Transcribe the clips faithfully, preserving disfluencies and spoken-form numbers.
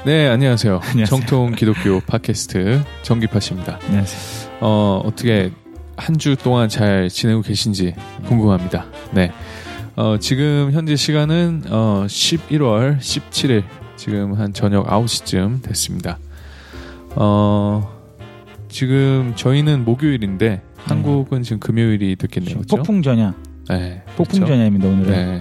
네, 안녕하세요. 안녕하세요. 정통 기독교 팟캐스트 정기팟입니다. 안녕하세요. 어, 어떻게 한 주 동안 잘 지내고 계신지 궁금합니다. 네. 어, 지금 현재 시간은 어, 십일월 십칠일 지금 한 저녁 아홉 시쯤 됐습니다. 어, 지금 저희는 목요일인데 네. 한국은 지금 금요일이 됐겠네요. 그렇죠? 폭풍전야. 네. 폭풍전야입니다, 오늘은. 네.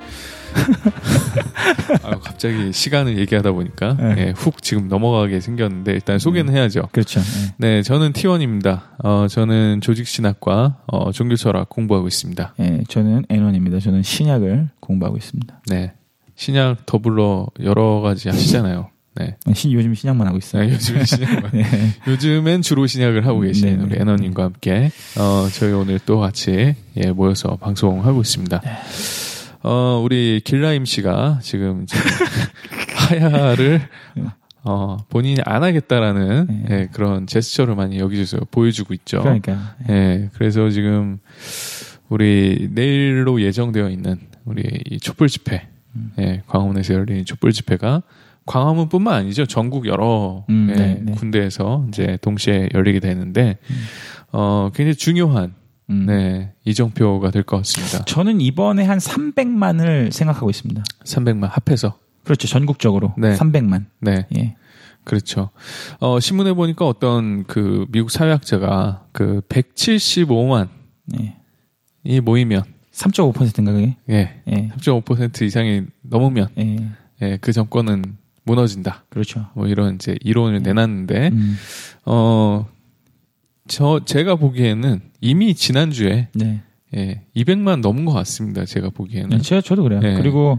아, 갑자기 시간을 얘기하다 보니까 네. 예, 훅 지금 넘어가게 생겼는데 일단 소개는 네. 해야죠. 그렇죠. 네, 네 저는 티원입니다. 어, 저는 조직신학과 어, 종교철학 공부하고 있습니다. 네, 저는 엔원입니다. 저는 신약을 공부하고 있습니다. 네, 신약 더불어 여러 가지 하시잖아요. 네, 신, 요즘 신약만 하고 있어요. 네, 요즘 신약만. 네. 요즘엔 주로 신약을 하고 계시는 네, 우리 엔원님과 함께 어, 저희 오늘 또 같이 예, 모여서 방송하고 있습니다. 네. 어, 우리 길라임 씨가 지금 이제 하야를 어, 본인이 안 하겠다라는 네. 예, 그런 제스처를 많이 여기저기서 보여주고 있죠. 그러니까. 예, 그래서 지금 우리 내일로 예정되어 있는 우리 이 촛불 집회, 음. 예, 광화문에서 열리는 촛불 집회가 광화문뿐만 아니죠. 전국 여러 음, 예, 네, 네. 군데에서 이제 동시에 열리게 되는데 음. 어, 굉장히 중요한 음. 네, 이정표가 될 것 같습니다. 저는 이번에 한 삼백만을 생각하고 있습니다. 삼백만 합해서. 그렇죠. 전국적으로. 네. 삼백만. 네. 예. 그렇죠. 어, 신문에 보니까 어떤 그 미국 사회학자가 그 백칠십오만 네. 이 모이면 삼 점 오 퍼센트인가 그게? 예. 예. 삼 점 오 퍼센트 이상이 넘으면 예. 예, 그 정권은 무너진다. 그렇죠. 뭐 이런 이제 이론을 네. 내놨는데 음. 어 저 제가 보기에는 이미 지난주에 네. 예, 이백만 넘은 것 같습니다. 제가 보기에는. 네, 제가 저도 그래요. 네. 그리고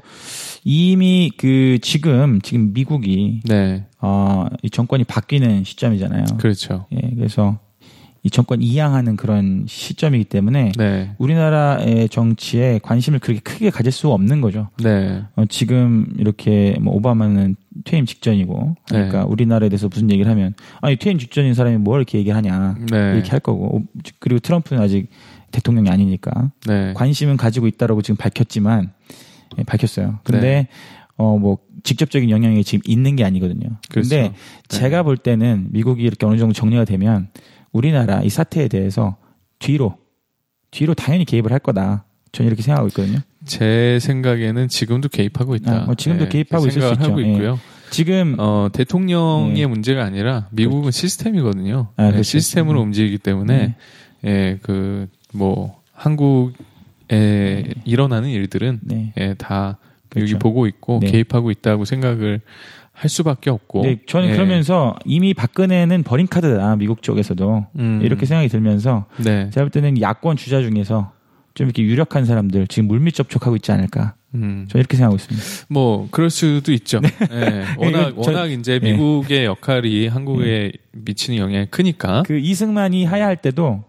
이미 그 지금 지금 미국이 네. 어, 이 정권이 바뀌는 시점이잖아요. 그렇죠. 예, 그래서 이 정권 이양하는 그런 시점이기 때문에 네. 우리나라의 정치에 관심을 그렇게 크게 가질 수 없는 거죠. 네. 어, 지금 이렇게 뭐 오바마는 퇴임 직전이고 그러니까 네. 우리나라에 대해서 무슨 얘기를 하면 아니 퇴임 직전인 사람이 뭘 이렇게 얘기하냐 네. 이렇게 할 거고 그리고 트럼프는 아직 대통령이 아니니까 네. 관심은 가지고 있다라고 지금 밝혔지만 예, 밝혔어요. 근데 네. 어 뭐 직접적인 영향이 지금 있는 게 아니거든요. 그렇죠. 근데 제가 네. 볼 때는 미국이 이렇게 어느 정도 정리가 되면 우리나라 이 사태에 대해서 뒤로 뒤로 당연히 개입을 할 거다. 저는 이렇게 생각하고 있거든요. 제 생각에는 지금도 개입하고 있다. 아, 뭐 지금도 네, 개입하고 있을 수 있죠. 하고 있고요. 예. 지금 어, 대통령의 네. 문제가 아니라 미국은 그렇죠. 시스템이거든요. 아, 네, 시스템으로 움직이기 때문에 네. 예, 그 뭐 한국에 네. 일어나는 일들은 네. 예, 다 그렇죠. 여기 보고 있고 네. 개입하고 있다고 생각을 할 수밖에 없고. 네, 저는 예. 그러면서 이미 박근혜는 버린 카드다 미국 쪽에서도 음. 이렇게 생각이 들면서 네. 제가 볼 때는 야권 주자 중에서 좀 이렇게 유력한 사람들 지금 물밑 접촉하고 있지 않을까. 음. 저는 이렇게 생각하고 있습니다. 뭐 그럴 수도 있죠. 네. 네. 워낙 저, 워낙 이제 미국의 네. 역할이 한국에 네. 미치는 영향이 크니까. 그 이승만이 하야할 때도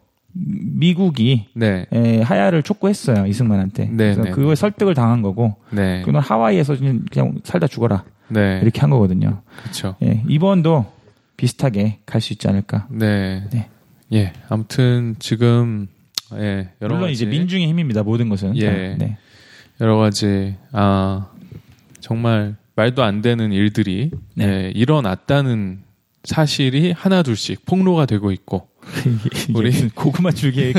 미국이 네. 에, 하야를 촉구했어요 이승만한테. 네, 그래서 네, 그걸 설득을 당한 거고. 네. 그건 하와이에서 그냥, 그냥 살다 죽어라. 네. 이렇게 한 거거든요. 그렇죠. 예, 이번도 비슷하게 갈 수 있지 않을까. 네. 네. 예. 아무튼 지금 예 여러 물론 가지 이제 민중의 힘입니다. 모든 것은. 예. 네. 여러 가지 아 정말 말도 안 되는 일들이 네. 예, 일어났다는 사실이 하나 둘씩 폭로가 되고 있고. 우리 고구마 줄기에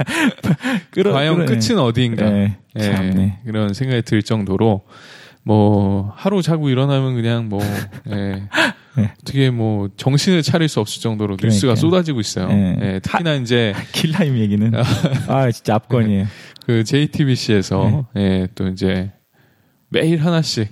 끌어, 과연 끌어, 끝은 어디인가 네, 예, 그런 생각이 들 정도로 뭐 하루 자고 일어나면 그냥 뭐 예, 네. 어떻게 뭐 정신을 차릴 수 없을 정도로 그러니까요. 뉴스가 쏟아지고 있어요. 네. 예, 특히나 하, 이제 길라임 얘기는 아 진짜 압권이에요. 그 제이티비씨에서 네. 예, 또 이제 매일 하나씩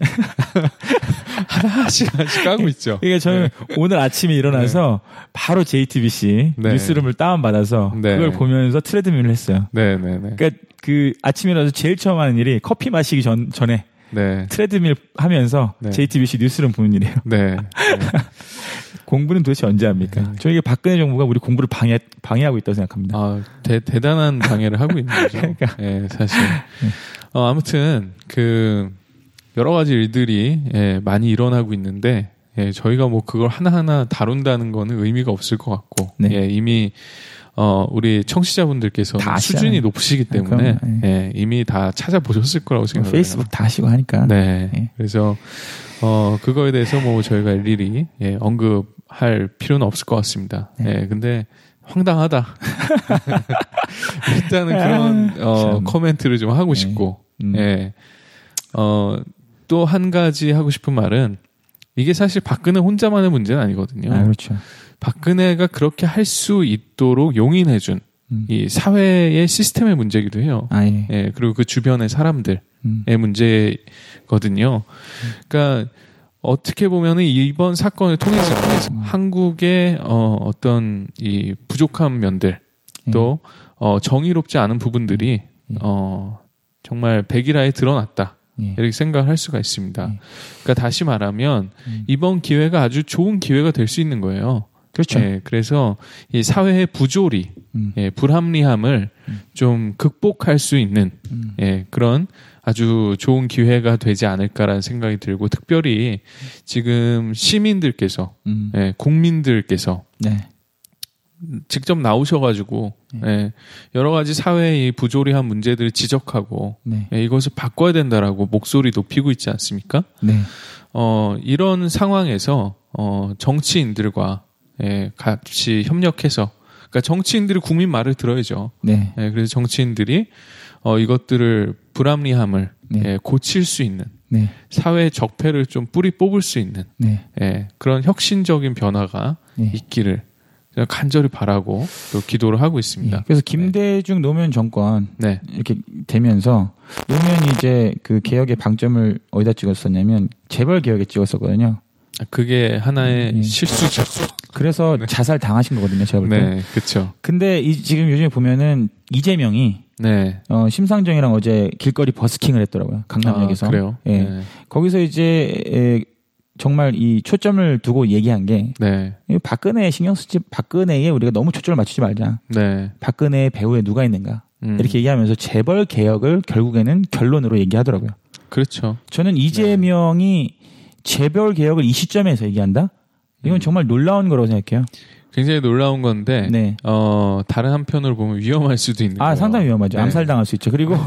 하나씩 하나씩 까고 있죠. 이게 저는 네. 오늘 아침에 일어나서 네. 바로 제이티비씨 네. 뉴스룸을 다운 받아서 네. 그걸 보면서 트레드밀을 했어요. 네, 네, 네. 그러니까 그 아침에 일어나서 제일 처음 하는 일이 커피 마시기 전 전에 네. 트레드밀 하면서 네. 제이티비씨 뉴스룸 보는 일이에요. 네. 네. 공부는 도대체 언제 합니까? 네. 저에게 박근혜 정부가 우리 공부를 방해 방해하고 있다고 생각합니다. 아, 대, 대단한 방해를 하고 있는 거죠. 그러니까. 네, 사실. 네. 어, 아무튼 그 여러 가지 일들이 예, 많이 일어나고 있는데 예, 저희가 뭐 그걸 하나하나 다룬다는 거는 의미가 없을 것 같고 네. 예, 이미 어, 우리 청취자분들께서는 수준이 높으시기 때문에 네. 예, 이미 다 찾아보셨을 거라고 생각합니다. 페이스북 다 하시고 하니까. 네. 네. 그래서 어, 그거에 대해서 뭐 저희가 일일이 예, 언급할 필요는 없을 것 같습니다. 네. 예, 근데 황당하다. 일단은 그런 어, 코멘트를 좀 하고 싶고, 네. 음. 예. 어, 또 한 가지 하고 싶은 말은 이게 사실 박근혜 혼자만의 문제는 아니거든요. 아, 그렇죠. 박근혜가 그렇게 할 수 있도록 용인해준 음. 이 사회의 시스템의 문제이기도 해요. 아, 예. 예, 그리고 그 주변의 사람들의 음. 문제거든요. 음. 그러니까 어떻게 보면은 이번 사건을 통해서 음. 한국의 어, 어떤 이 부족한 면들 예. 또 어, 정의롭지 않은 부분들이 예. 어, 정말 백일화에 드러났다. 예. 이렇게 생각할 수가 있습니다. 예. 그러니까 다시 말하면 음. 이번 기회가 아주 좋은 기회가 될 수 있는 거예요. 그렇죠. 예, 그래서 이 사회의 부조리, 음. 예, 불합리함을 음. 좀 극복할 수 있는 음. 예, 그런 아주 좋은 기회가 되지 않을까라는 생각이 들고 특별히 지금 시민들께서, 음. 예, 국민들께서 네. 직접 나오셔가지고 네. 예, 여러 가지 사회의 부조리한 문제들을 지적하고 네. 예, 이것을 바꿔야 된다라고 목소리 높이고 있지 않습니까? 네. 어, 이런 상황에서 어, 정치인들과 예, 같이 협력해서 그러니까 정치인들이 국민 말을 들어야죠. 네. 예, 그래서 정치인들이 어, 이것들을 불합리함을 네. 예, 고칠 수 있는 네. 사회의 적폐를 좀 뿌리 뽑을 수 있는 네. 예, 그런 혁신적인 변화가 네. 있기를 간절히 바라고 또 기도를 하고 있습니다. 네. 그래서 김대중 노무현 정권 네. 이렇게 되면서 노무현이 이제 그 개혁의 방점을 어디다 찍었었냐면 재벌 개혁에 찍었었거든요. 그게 하나의 네. 실수죠. 그래서 네. 자살 당하신 거거든요, 제가 볼 때. 네, 그렇죠. 근데 이, 지금 요즘에 보면은 이재명이 네. 어, 심상정이랑 어제 길거리 버스킹을 했더라고요, 강남역에서. 아, 그래요? 예. 네. 거기서 이제 에, 정말 이 초점을 두고 얘기한 게 네. 박근혜에 신경 쓰지, 박근혜에 우리가 너무 초점을 맞추지 말자. 네. 박근혜 배후에 누가 있는가 음. 이렇게 얘기하면서 재벌 개혁을 결국에는 결론으로 얘기하더라고요. 그렇죠. 저는 이재명이 네. 재벌 개혁을 이 시점에서 얘기한다? 이건 음. 정말 놀라운 거라고 생각해요. 굉장히 놀라운 건데, 네. 어, 다른 한편으로 보면 위험할 수도 있는 아, 거예요. 상당히 위험하죠. 네. 암살당할 수 있죠. 그리고,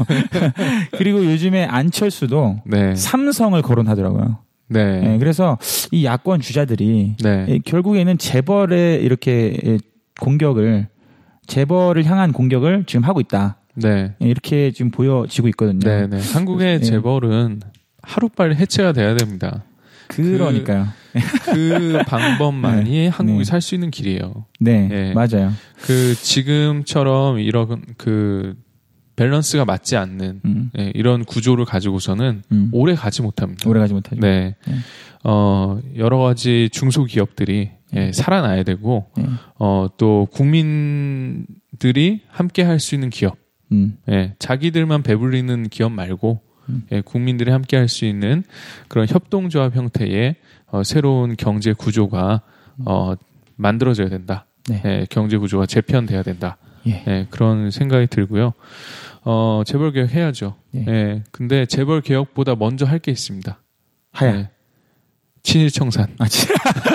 그리고 요즘에 안철수도 네. 삼성을 거론하더라고요. 네. 네. 그래서 이 야권 주자들이 네. 결국에는 재벌의 이렇게 공격을, 재벌을 향한 공격을 지금 하고 있다. 네. 이렇게 지금 보여지고 있거든요. 네. 네. 한국의 네. 재벌은 하루빨리 해체가 돼야 됩니다. 그러니까요. 그, 그 방법만이 네, 한국이 네. 살 수 있는 길이에요. 네, 네, 맞아요. 그 지금처럼 이런 그 밸런스가 맞지 않는 음. 네, 이런 구조를 가지고서는 음. 오래 가지 못합니다. 오래 가지 못하죠. 네, 네. 어, 여러 가지 중소기업들이 네. 예, 살아나야 되고 네. 어, 또 국민들이 함께 할 수 있는 기업, 음. 예, 자기들만 배불리는 기업 말고. 음. 예, 국민들이 함께 할 수 있는 그런 협동조합 형태의 어, 새로운 경제 구조가 어, 만들어져야 된다. 네. 예, 경제 구조가 재편돼야 된다. 예. 예, 그런 생각이 들고요. 어, 재벌 개혁 해야죠. 예. 예, 근데 재벌 개혁보다 먼저 할 게 있습니다. 하야. 예, 친일청산. 아, 친...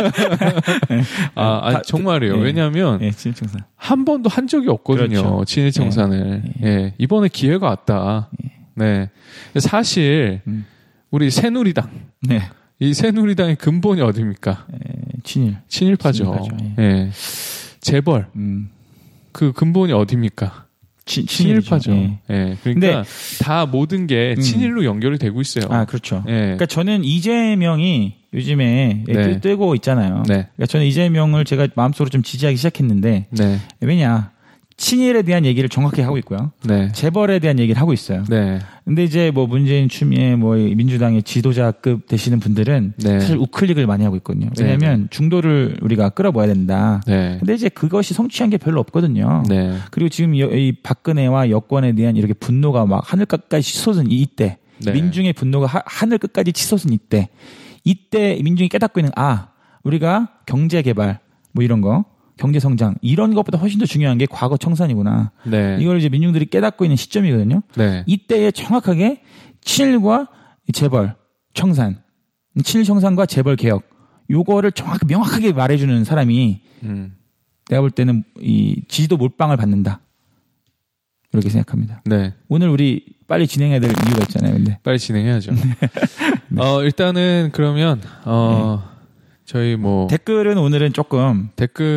아, 아니, 정말이에요. 예. 왜냐하면 예, 친일청산. 한 번도 한 적이 없거든요. 그렇죠. 친일청산을. 예. 예, 이번에 기회가 왔다. 예. 네. 사실, 음. 우리 새누리당. 네. 이 새누리당의 근본이 어디입니까? 에, 친일. 친일파죠. 친일파죠. 예. 네. 재벌. 음. 그 근본이 어디입니까? 치, 친일파죠. 예. 네. 그러니까 다 모든 게 친일로 음. 연결이 되고 있어요. 아, 그렇죠. 네. 그러니까 저는 이재명이 요즘에 네. 뜨고 있잖아요. 네. 그러니까 저는 이재명을 제가 마음속으로 좀 지지하기 시작했는데. 네. 왜냐. 친일에 대한 얘기를 정확히 하고 있고요. 네. 재벌에 대한 얘기를 하고 있어요. 네. 근데 이제 뭐 문재인 추미애 뭐 민주당의 지도자급 되시는 분들은 네. 사실 우클릭을 많이 하고 있거든요. 왜냐하면 네. 중도를 우리가 끌어모아야 된다. 네. 근데 이제 그것이 성취한 게 별로 없거든요. 네. 그리고 지금 이 박근혜와 여권에 대한 이렇게 분노가 막 하늘 끝까지 치솟은 이때, 네. 민중의 분노가 하, 하늘 끝까지 치솟은 이때, 이때 민중이 깨닫고 있는 아, 우리가 경제 개발 뭐 이런 거. 경제 성장 이런 것보다 훨씬 더 중요한 게 과거 청산이구나. 네. 이걸 이제 민중들이 깨닫고 있는 시점이거든요. 네. 이때에 정확하게 친일과 재벌, 청산, 친일 청산과 재벌 개혁 요거를 정확히 명확하게 말해주는 사람이 음. 내가 볼 때는 이 지지도 몰빵을 받는다. 이렇게 생각합니다. 네. 오늘 우리 빨리 진행해야 될 이유가 있잖아요. 근데 빨리 진행해야죠. 네. 어, 일단은 그러면 어, 네. 저희 뭐 댓글은 오늘은 조금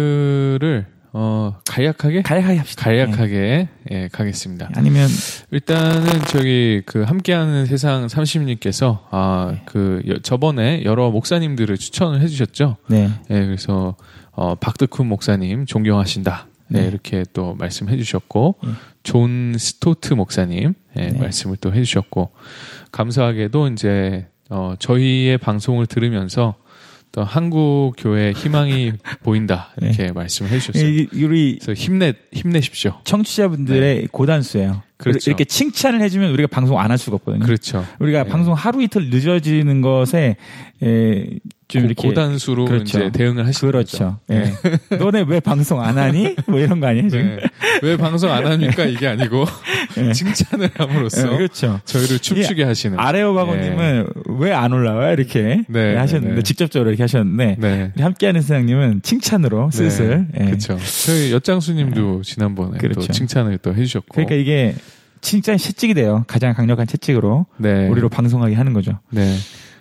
댓글을 어, 간략하게 간략하게 합시다. 간략하게 예, 예 가겠습니다. 아니면 일단은 저기 그 함께하는 세상 삼십님께서 아, 그 여, 저번에 여러 목사님들을 추천을 해주셨죠. 네. 예, 그래서 어, 박드쿤 목사님 존경하신다. 네, 네. 이렇게 또 말씀해주셨고 네. 존 스토트 목사님 예, 네. 말씀을 또 해주셨고 감사하게도 이제 어, 저희의 방송을 들으면서 또 한국 교회 희망이 보인다 이렇게 네. 말씀을 해주셨어요. 이, 우리 그래서 힘내 힘내십시오. 청취자분들의 네. 고단수예요. 그렇죠. 이렇게 칭찬을 해주면 우리가 방송 안 할 수가 없거든요. 그렇죠. 우리가 네. 방송 하루 이틀 늦어지는 것에 에, 좀 고, 이렇게 고단수로 그렇죠. 이제 대응을 하시는 그렇죠. 거죠. 네. 네. 너네 왜 방송 안 하니? 뭐 이런 거 아니에요 지금? 네. 왜 방송 안 합니까? 이게 아니고 네. 칭찬을 함으로써 네, 그렇죠. 저희를 춤추게 하시는. 아레오바고님은 네. 왜 안 올라와요? 이렇게 네, 하셨는데 네. 직접적으로 이렇게 하셨는데 네. 함께하는 세상님은 칭찬으로 슬슬. 네. 네. 그렇죠. 저희 엿장수님도 네. 지난번에 그렇죠. 또 칭찬을 또 해주셨고. 그러니까 이게 진짜 채찍이 돼요. 가장 강력한 채찍으로 네. 우리로 방송하게 하는 거죠. 네.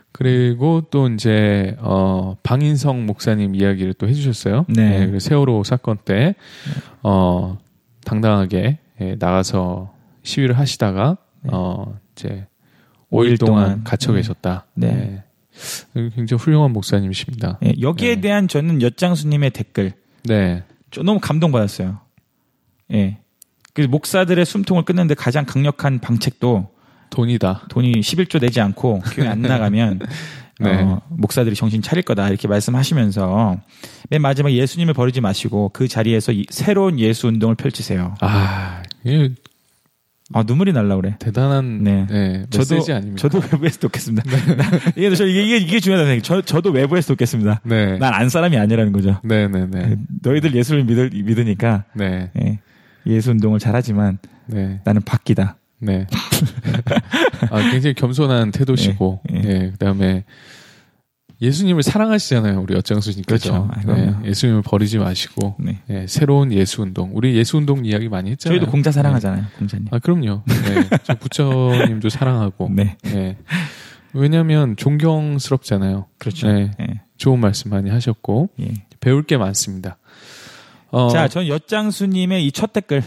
그리고 또 이제 어 방인성 목사님 이야기를 또 해주셨어요. 네. 네 세월호 사건 때 어 당당하게 예, 나가서 시위를 하시다가 네. 어 이제 오 일 동안, 동안 갇혀 계셨다. 네. 네. 굉장히 훌륭한 목사님이십니다. 네. 여기에 네. 대한 저는 엿장수님의 댓글. 네. 좀 너무 감동받았어요. 예. 네. 그 목사들의 숨통을 끊는데 가장 강력한 방책도 돈이다. 돈이 십일조 내지 않고 교회 안 나가면 네. 어, 목사들이 정신 차릴 거다 이렇게 말씀하시면서 맨 마지막에 예수님을 버리지 마시고 그 자리에서 이, 새로운 예수 운동을 펼치세요. 아, 이게 아 눈물이 날라 그래. 대단한 네. 네, 메시지 저도, 아닙니까? 저도 외부에서 돕겠습니다. 네. 이게, 저, 이게, 이게, 이게 중요하다. 저, 저도 외부에서 돕겠습니다. 네. 난 안 사람이 아니라는 거죠. 네네네. 네, 네. 너희들 예수를 믿을, 믿으니까 네. 네. 예수 운동을 잘하지만 네. 나는 밖이다. 네. 아, 굉장히 겸손한 태도시고, 네, 네. 네, 그다음에 예수님을 사랑하시잖아요, 우리 엿장수님께서. 그렇죠. 네, 예수님을 버리지 마시고, 네. 네, 새로운 예수 운동. 우리 예수 운동 이야기 많이 했잖아요. 저희도 공자 사랑하잖아요, 네. 공자님. 아, 그럼요. 네, 저 부처님도 사랑하고. 네. 네. 왜냐하면 존경스럽잖아요. 그렇죠. 네. 네. 좋은 말씀 많이 하셨고, 예. 배울 게 많습니다. 어, 자, 전 엿장수님의 이 첫 댓글.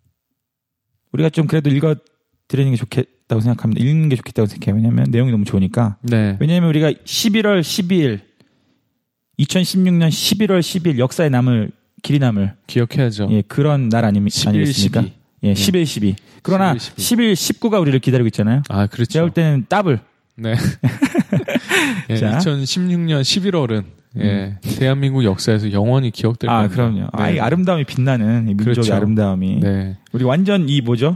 우리가 좀 그래도 읽어 드리는 게 좋겠다고 생각합니다. 읽는 게 좋겠다고 생각해요. 왜냐하면 내용이 너무 좋으니까. 네. 왜냐하면 우리가 십일월 십이일, 이천십육년 십일월 십일 역사에 남을 길이 남을 기억해야죠. 예, 그런 날 아니, 십일, 아니겠습니까? 십이. 예, 십일, 십이. 그러나 십일, 십이. 십일, 십구가 우리를 기다리고 있잖아요. 아, 그렇죠. 제가 볼 때는 더블. 네. 예, 이천십육년 십일월은 예, 대한민국 역사에서 영원히 기억될 아, 겁니다. 그럼요. 네. 아, 이 아름다움이 빛나는 이 민족의 그렇죠. 아름다움이. 네. 우리 완전 이 뭐죠?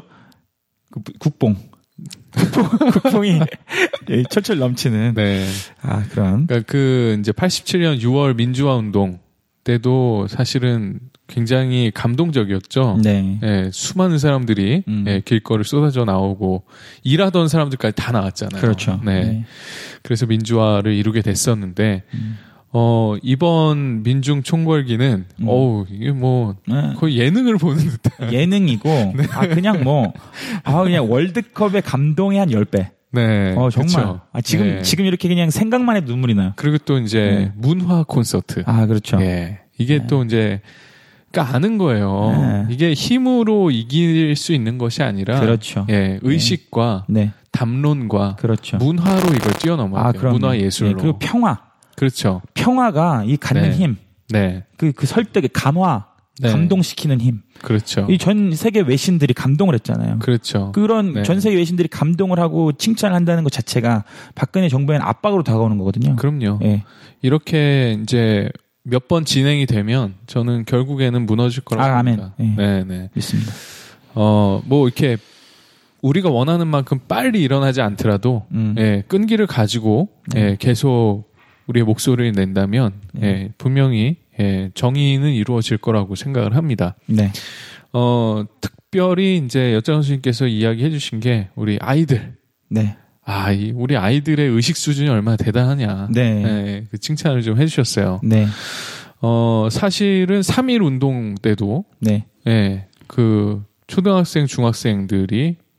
국뽕. 국뽕, 국뽕이 예, 철철 넘치는. 네. 아, 그런. 그러니까 그 이제 팔십칠년 유월 민주화 운동 때도 사실은 굉장히 감동적이었죠. 네. 예, 수많은 사람들이 음. 예, 길거리를 쏟아져 나오고 일하던 사람들까지 다 나왔잖아요. 그렇죠. 네. 네. 그래서 민주화를 이루게 됐었는데 음. 어, 이번 민중 총궐기는 음. 어우, 이게 뭐 네. 거의 예능을 보는 듯한 예능이고 네. 아 그냥 뭐 아 그냥 월드컵의 감동의 한 십 배. 네. 어, 정말. 그렇죠. 아, 지금, 네. 지금 이렇게 그냥 생각만 해도 눈물이 나요. 그리고 또 이제 네. 문화 콘서트. 아, 그렇죠. 예. 이게 네. 또 이제 그러니까 아는 거예요. 네. 이게 힘으로 이길 수 있는 것이 아니라 그렇죠. 예, 의식과 네. 담론과 그렇죠. 문화로 이걸 뛰어넘어야 아, 돼요. 문화 예술로. 네. 그리고 평화. 그렇죠. 평화가 이 갖는 네. 힘. 네. 그, 그 설득의 감화. 네. 감동시키는 힘. 그렇죠. 이 전 세계 외신들이 감동을 했잖아요. 그렇죠. 그런 네. 전 세계 외신들이 감동을 하고 칭찬을 한다는 것 자체가 박근혜 정부에는 압박으로 다가오는 거거든요. 그럼요. 네. 이렇게 이제 몇 번 진행이 되면 저는 결국에는 무너질 거라고 아, 봅니다. 아멘. 네, 네. 믿습니다. 어, 뭐 이렇게 우리가 원하는 만큼 빨리 일어나지 않더라도 음. 예, 끈기를 가지고 네. 예, 계속 우리의 목소리를 낸다면 네. 예, 분명히 예, 정의는 이루어질 거라고 생각을 합니다. 네. 어, 특별히 이제 엿장 선생님께서 이야기해 주신 게 우리 아이들. 네. 아, 이 우리 아이들의 의식 수준이 얼마나 대단하냐. 네. 예, 그 칭찬을 좀 해주셨어요. 네. 어, 사실은 삼일 운동 때도 네. 예, 그 초등학생, 중학생들이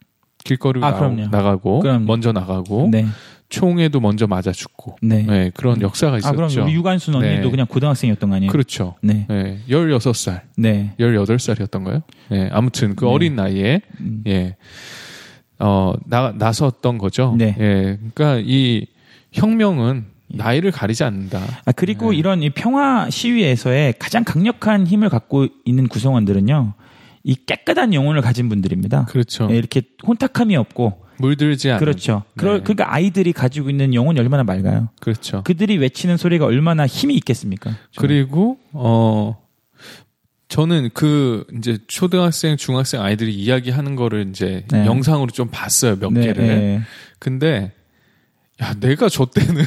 길거리로 아, 나오, 나가고 그럼요. 먼저 나가고 네. 총에도 먼저 맞아 죽고 네. 네, 그런 역사가 있었죠. 아, 그럼 우리 유관순 언니도 네. 그냥 고등학생이었던 거 아니에요? 그렇죠. 네. 네. 열여섯 살, 네. 열여덟 살이었던가요? 네. 아무튼 그 네. 어린 나이에 음. 예. 어, 나 나섰던 거죠. 네. 예. 그러니까 이 혁명은 나이를 가리지 않는다. 아, 그리고 네. 이런 이 평화 시위에서의 가장 강력한 힘을 갖고 있는 구성원들은요. 이 깨끗한 영혼을 가진 분들입니다. 그렇죠. 예, 이렇게 혼탁함이 없고 물들지 않은. 그렇죠. 네. 그러니까 아이들이 가지고 있는 영혼이 얼마나 맑아요. 그렇죠. 그들이 외치는 소리가 얼마나 힘이 있겠습니까? 저는. 그리고 어 저는 그 이제 초등학생, 중학생 아이들이 이야기하는 거를 이제 네. 영상으로 좀 봤어요. 몇 네, 개를. 네. 근데 야, 내가 저 때는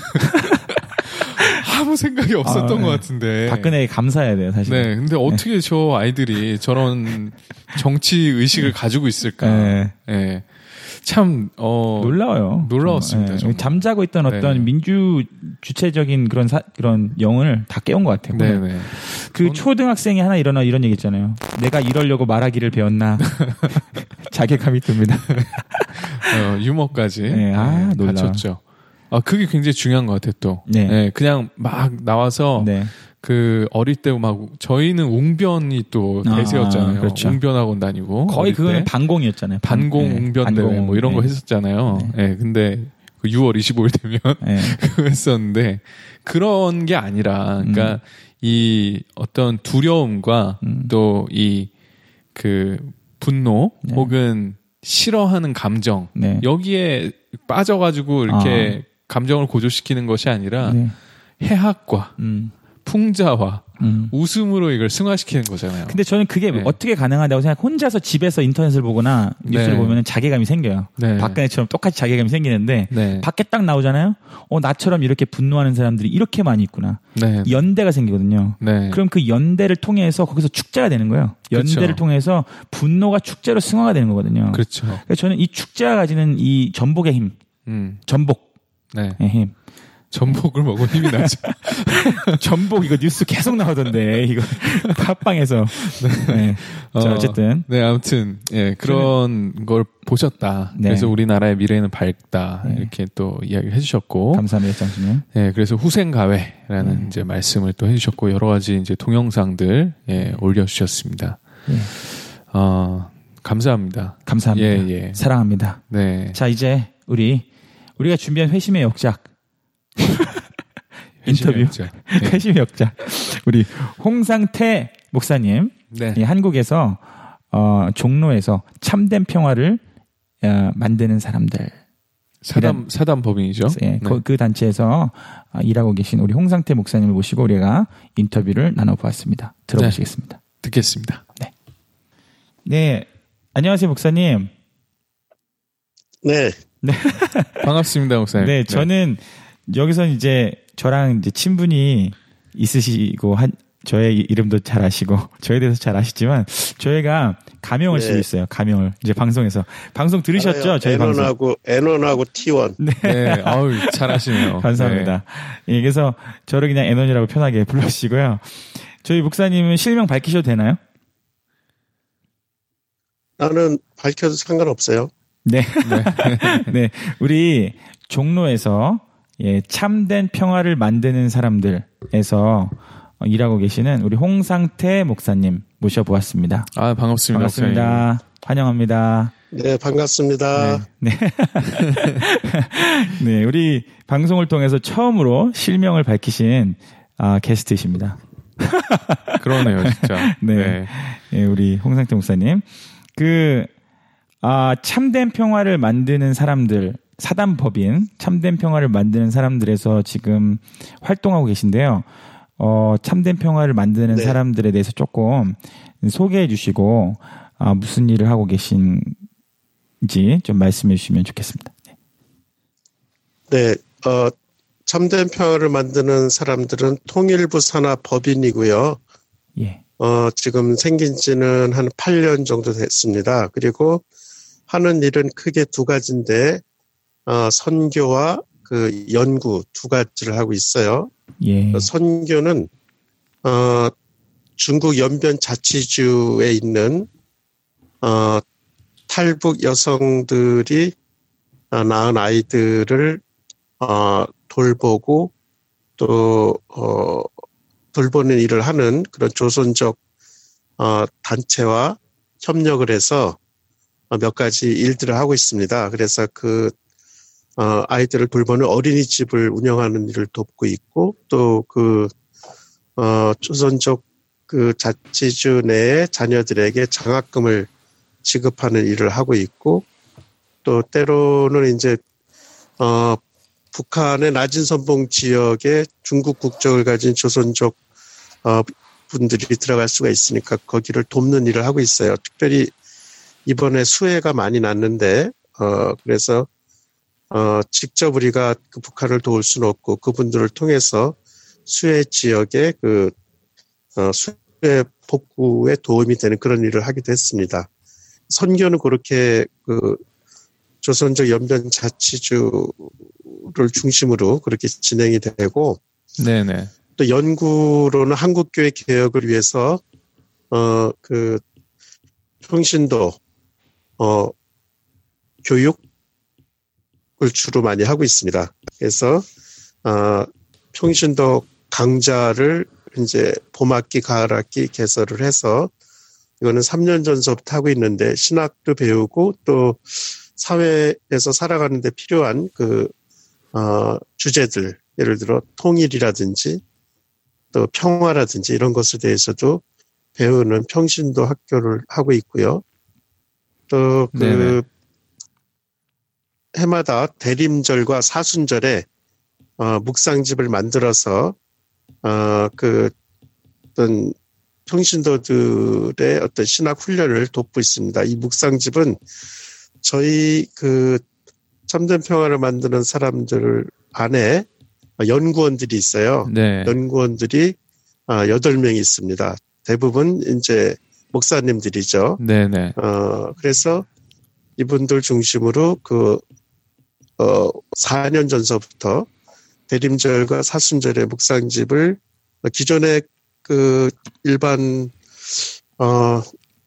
아무 생각이 없었던 아, 네. 것 같은데. 박근혜에 감사해야 돼요, 사실. 네. 근데 어떻게 네. 저 아이들이 저런 정치 의식을 가지고 있을까? 네. 네. 참, 어. 놀라워요. 놀라웠습니다. 네. 잠자고 있던 어떤 네. 민주 주체적인 그런 사, 그런 영혼을 다 깨운 것 같아요. 네네. 그 전... 초등학생이 하나 일어나 이런 얘기 있잖아요. 내가 이러려고 말하기를 배웠나. 자괴감이 듭니다. 어, 유머까지. 네. 아, 놀라. 갖췄죠. 아, 그게 굉장히 중요한 것 같아요, 또. 네. 네. 그냥 막 나와서. 네. 그 어릴 때 막 저희는 웅변이 또 대세였잖아요. 아, 그렇죠. 웅변학원 다니고 거의 그거는 반공이었잖아요. 반공 네. 웅변 대회 뭐 이런 네. 거 했었잖아요. 네. 네. 근데 그 유월 이십오일 되면 네. 그거 했었는데 그런 게 아니라 그러니까 음. 이 어떤 두려움과 음. 또 이 그 분노 네. 혹은 싫어하는 감정 네. 여기에 빠져가지고 이렇게 아. 감정을 고조시키는 것이 아니라 네. 해학과 음. 풍자와 음. 웃음으로 이걸 승화시키는 거잖아요. 근데 저는 그게 네. 어떻게 가능하다고 생각. 혼자서 집에서 인터넷을 보거나 뉴스를 네. 보면 자괴감이 생겨요. 네. 박근혜처럼 똑같이 자괴감이 생기는데 네. 밖에 딱 나오잖아요. 어 나처럼 이렇게 분노하는 사람들이 이렇게 많이 있구나. 네. 연대가 생기거든요. 네. 그럼 그 연대를 통해서 거기서 축제가 되는 거예요. 연대를 그렇죠. 통해서 분노가 축제로 승화가 되는 거거든요. 그렇죠. 그래서 저는 이 축제가 가지는 이 전복의 힘, 음. 전복의 힘. 전복을 먹은 힘이 나죠. 전복 이거 뉴스 계속 나오던데 이거 팟빵에서. 네. 네. 어, 자, 어쨌든 네 아무튼 예 그런 저는... 걸 보셨다. 네. 그래서 우리나라의 미래는 밝다 네. 이렇게 또 이야기를 해주셨고 감사합니다, 장수님. 네 그래서 후생가회라는 네. 이제 말씀을 또 해주셨고 여러 가지 이제 동영상들 예 올려주셨습니다. 네. 어 감사합니다. 감사합니다. 예, 예. 사랑합니다. 네. 자 이제 우리 우리가 준비한 회심의 역작. 인터뷰 역작. 네. 회심의 역작. 우리 홍상태 목사님, 네. 이 한국에서 어, 종로에서 참된 평화를 어, 만드는 사람들 사단 사단 법인이죠. 네, 네. 그, 그 단체에서 어, 일하고 계신 우리 홍상태 목사님을 모시고 우리가 인터뷰를 나눠보았습니다. 들어보시겠습니다. 네. 듣겠습니다. 네. 네, 안녕하세요 목사님. 네. 네. 반갑습니다 목사님. 네, 저는 네. 여기서 이제 저랑 이제 친분이 있으시고 한 저의 이름도 잘 아시고 저에 대해서 잘 아시지만 저희가 가명을 네. 쓰고 있어요. 가명을 이제 방송에서 방송 들으셨죠? 알아요. 저희 N원하고 방송. N원하고 T원. 네, 네. 아우 잘 아시네요. 감사합니다. 네. 예, 그래서 저를 그냥 N원이라고 편하게 불러주시고요. 저희 목사님은 실명 밝히셔도 되나요? 나는 밝혀도 상관없어요. 네, 네, 네. 우리 종로에서 예, 참된 평화를 만드는 사람들에서 일하고 계시는 우리 홍상태 목사님 모셔보았습니다. 아, 반갑습니다. 반갑습니다. 목사님. 환영합니다. 네, 반갑습니다. 네. 네. 네, 우리 방송을 통해서 처음으로 실명을 밝히신 아, 게스트이십니다. 그러네요, 진짜. 네. 네. 네, 우리 홍상태 목사님. 그, 아, 참된 평화를 만드는 사람들, 사단법인 참된 평화를 만드는 사람들에서 지금 활동하고 계신데요. 어, 참된 평화를 만드는 네. 사람들에 대해서 조금 소개해 주시고 아, 무슨 일을 하고 계신지 좀 말씀해 주시면 좋겠습니다. 네, 어, 참된 평화를 만드는 사람들은 통일부 산하 법인이고요. 예. 어, 지금 생긴 지는 한 팔 년 정도 됐습니다. 그리고 하는 일은 크게 두 가지인데 어, 선교와 그 연구 두 가지를 하고 있어요. 예. 선교는 어, 중국 연변 자치주에 있는 어, 탈북 여성들이 낳은 아이들을 어, 돌보고 또 어, 돌보는 일을 하는 그런 조선족 어, 단체와 협력을 해서 몇 가지 일들을 하고 있습니다. 그래서 그 어, 아이들을 돌보는 어린이집을 운영하는 일을 돕고 있고 또 그 어, 조선족 그 자치주 내의 자녀들에게 장학금을 지급하는 일을 하고 있고 또 때로는 이제 어, 북한의 낮은 선봉 지역에 중국 국적을 가진 조선족 어, 분들이 들어갈 수가 있으니까 거기를 돕는 일을 하고 있어요. 특별히 이번에 수해가 많이 났는데 어, 그래서 어, 직접 우리가 그 북한을 도울 수는 없고 그분들을 통해서 수해 지역에 그 어, 수해 복구에 도움이 되는 그런 일을 하기도 했습니다. 선교는 그렇게 그 조선족 연변 자치주를 중심으로 그렇게 진행이 되고, 네네. 또 연구로는 한국교회 개혁을 위해서 어 그 평신도 어 교육을 주로 많이 하고 있습니다. 그래서 어 평신도 강좌를 이제 봄학기, 가을학기 개설을 해서 이거는 삼 년 전서부터 하고 있는데 신학도 배우고 또 사회에서 살아가는 데 필요한 그, 어, 주제들, 예를 들어 통일이라든지 또 평화라든지 이런 것에 대해서도 배우는 평신도 학교를 하고 있고요. 또 그 해마다 대림절과 사순절에 어, 묵상집을 만들어서 어, 그 어떤 평신도들의 어떤 신학 훈련을 돕고 있습니다. 이 묵상집은 저희 그 참된 평화를 만드는 사람들 안에 연구원들이 있어요. 네. 연구원들이 여덟 명이 있습니다. 대부분 이제 목사님들이죠. 네네. 어, 그래서 이분들 중심으로 그, 어, 사 년 전서부터 대림절과 사순절의 묵상집을 기존의 그 일반, 어,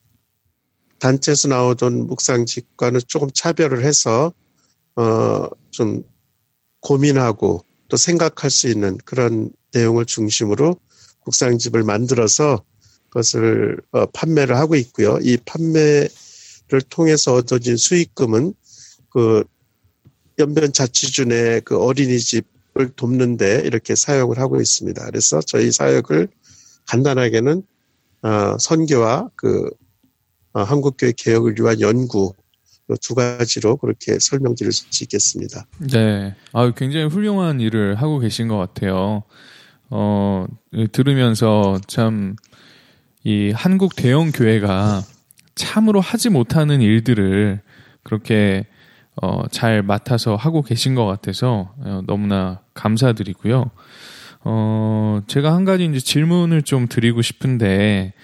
단체에서 나오던 묵상집과는 조금 차별을 해서, 어, 좀 고민하고 또 생각할 수 있는 그런 내용을 중심으로 묵상집을 만들어서 그것을 어, 판매를 하고 있고요. 이 판매를 통해서 얻어진 수익금은 그 연변 자치주 내 그 어린이집을 돕는데 이렇게 사용을 하고 있습니다. 그래서 저희 사역을 간단하게는 어, 선교와 그 어, 한국교회 개혁을 위한 연구 두 가지로 그렇게 설명드릴 수 있겠습니다. 네, 아, 굉장히 훌륭한 일을 하고 계신 것 같아요. 어, 들으면서 참 이 한국 대형 교회가 참으로 하지 못하는 일들을 그렇게 어, 잘 맡아서 하고 계신 것 같아서 어, 너무나 감사드리고요. 어, 제가 한 가지 이제 질문을 좀 드리고 싶은데,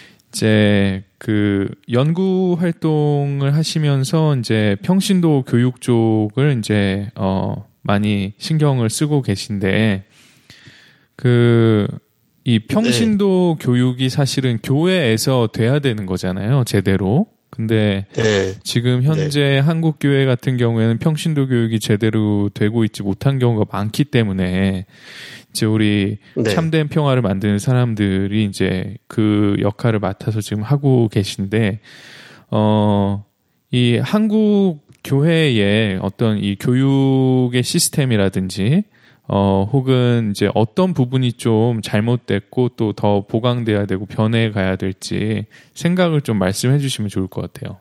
이제 그 연구 활동을 하시면서 이제 평신도 교육 쪽을 이제 어, 많이 신경을 쓰고 계신데, 그 이 평신도 네. 교육이 사실은 교회에서 돼야 되는 거잖아요, 제대로. 근데 네. 지금 현재 네. 한국 교회 같은 경우에는 평신도 교육이 제대로 되고 있지 못한 경우가 많기 때문에 이제 우리 네. 참된 평화를 만드는 사람들이 이제 그 역할을 맡아서 지금 하고 계신데, 어, 이 한국 교회의 어떤 이 교육의 시스템이라든지 어, 혹은 이제 어떤 부분이 좀 잘못됐고 또 더 보강돼야 되고 변해 가야 될지 생각을 좀 말씀해 주시면 좋을 것 같아요.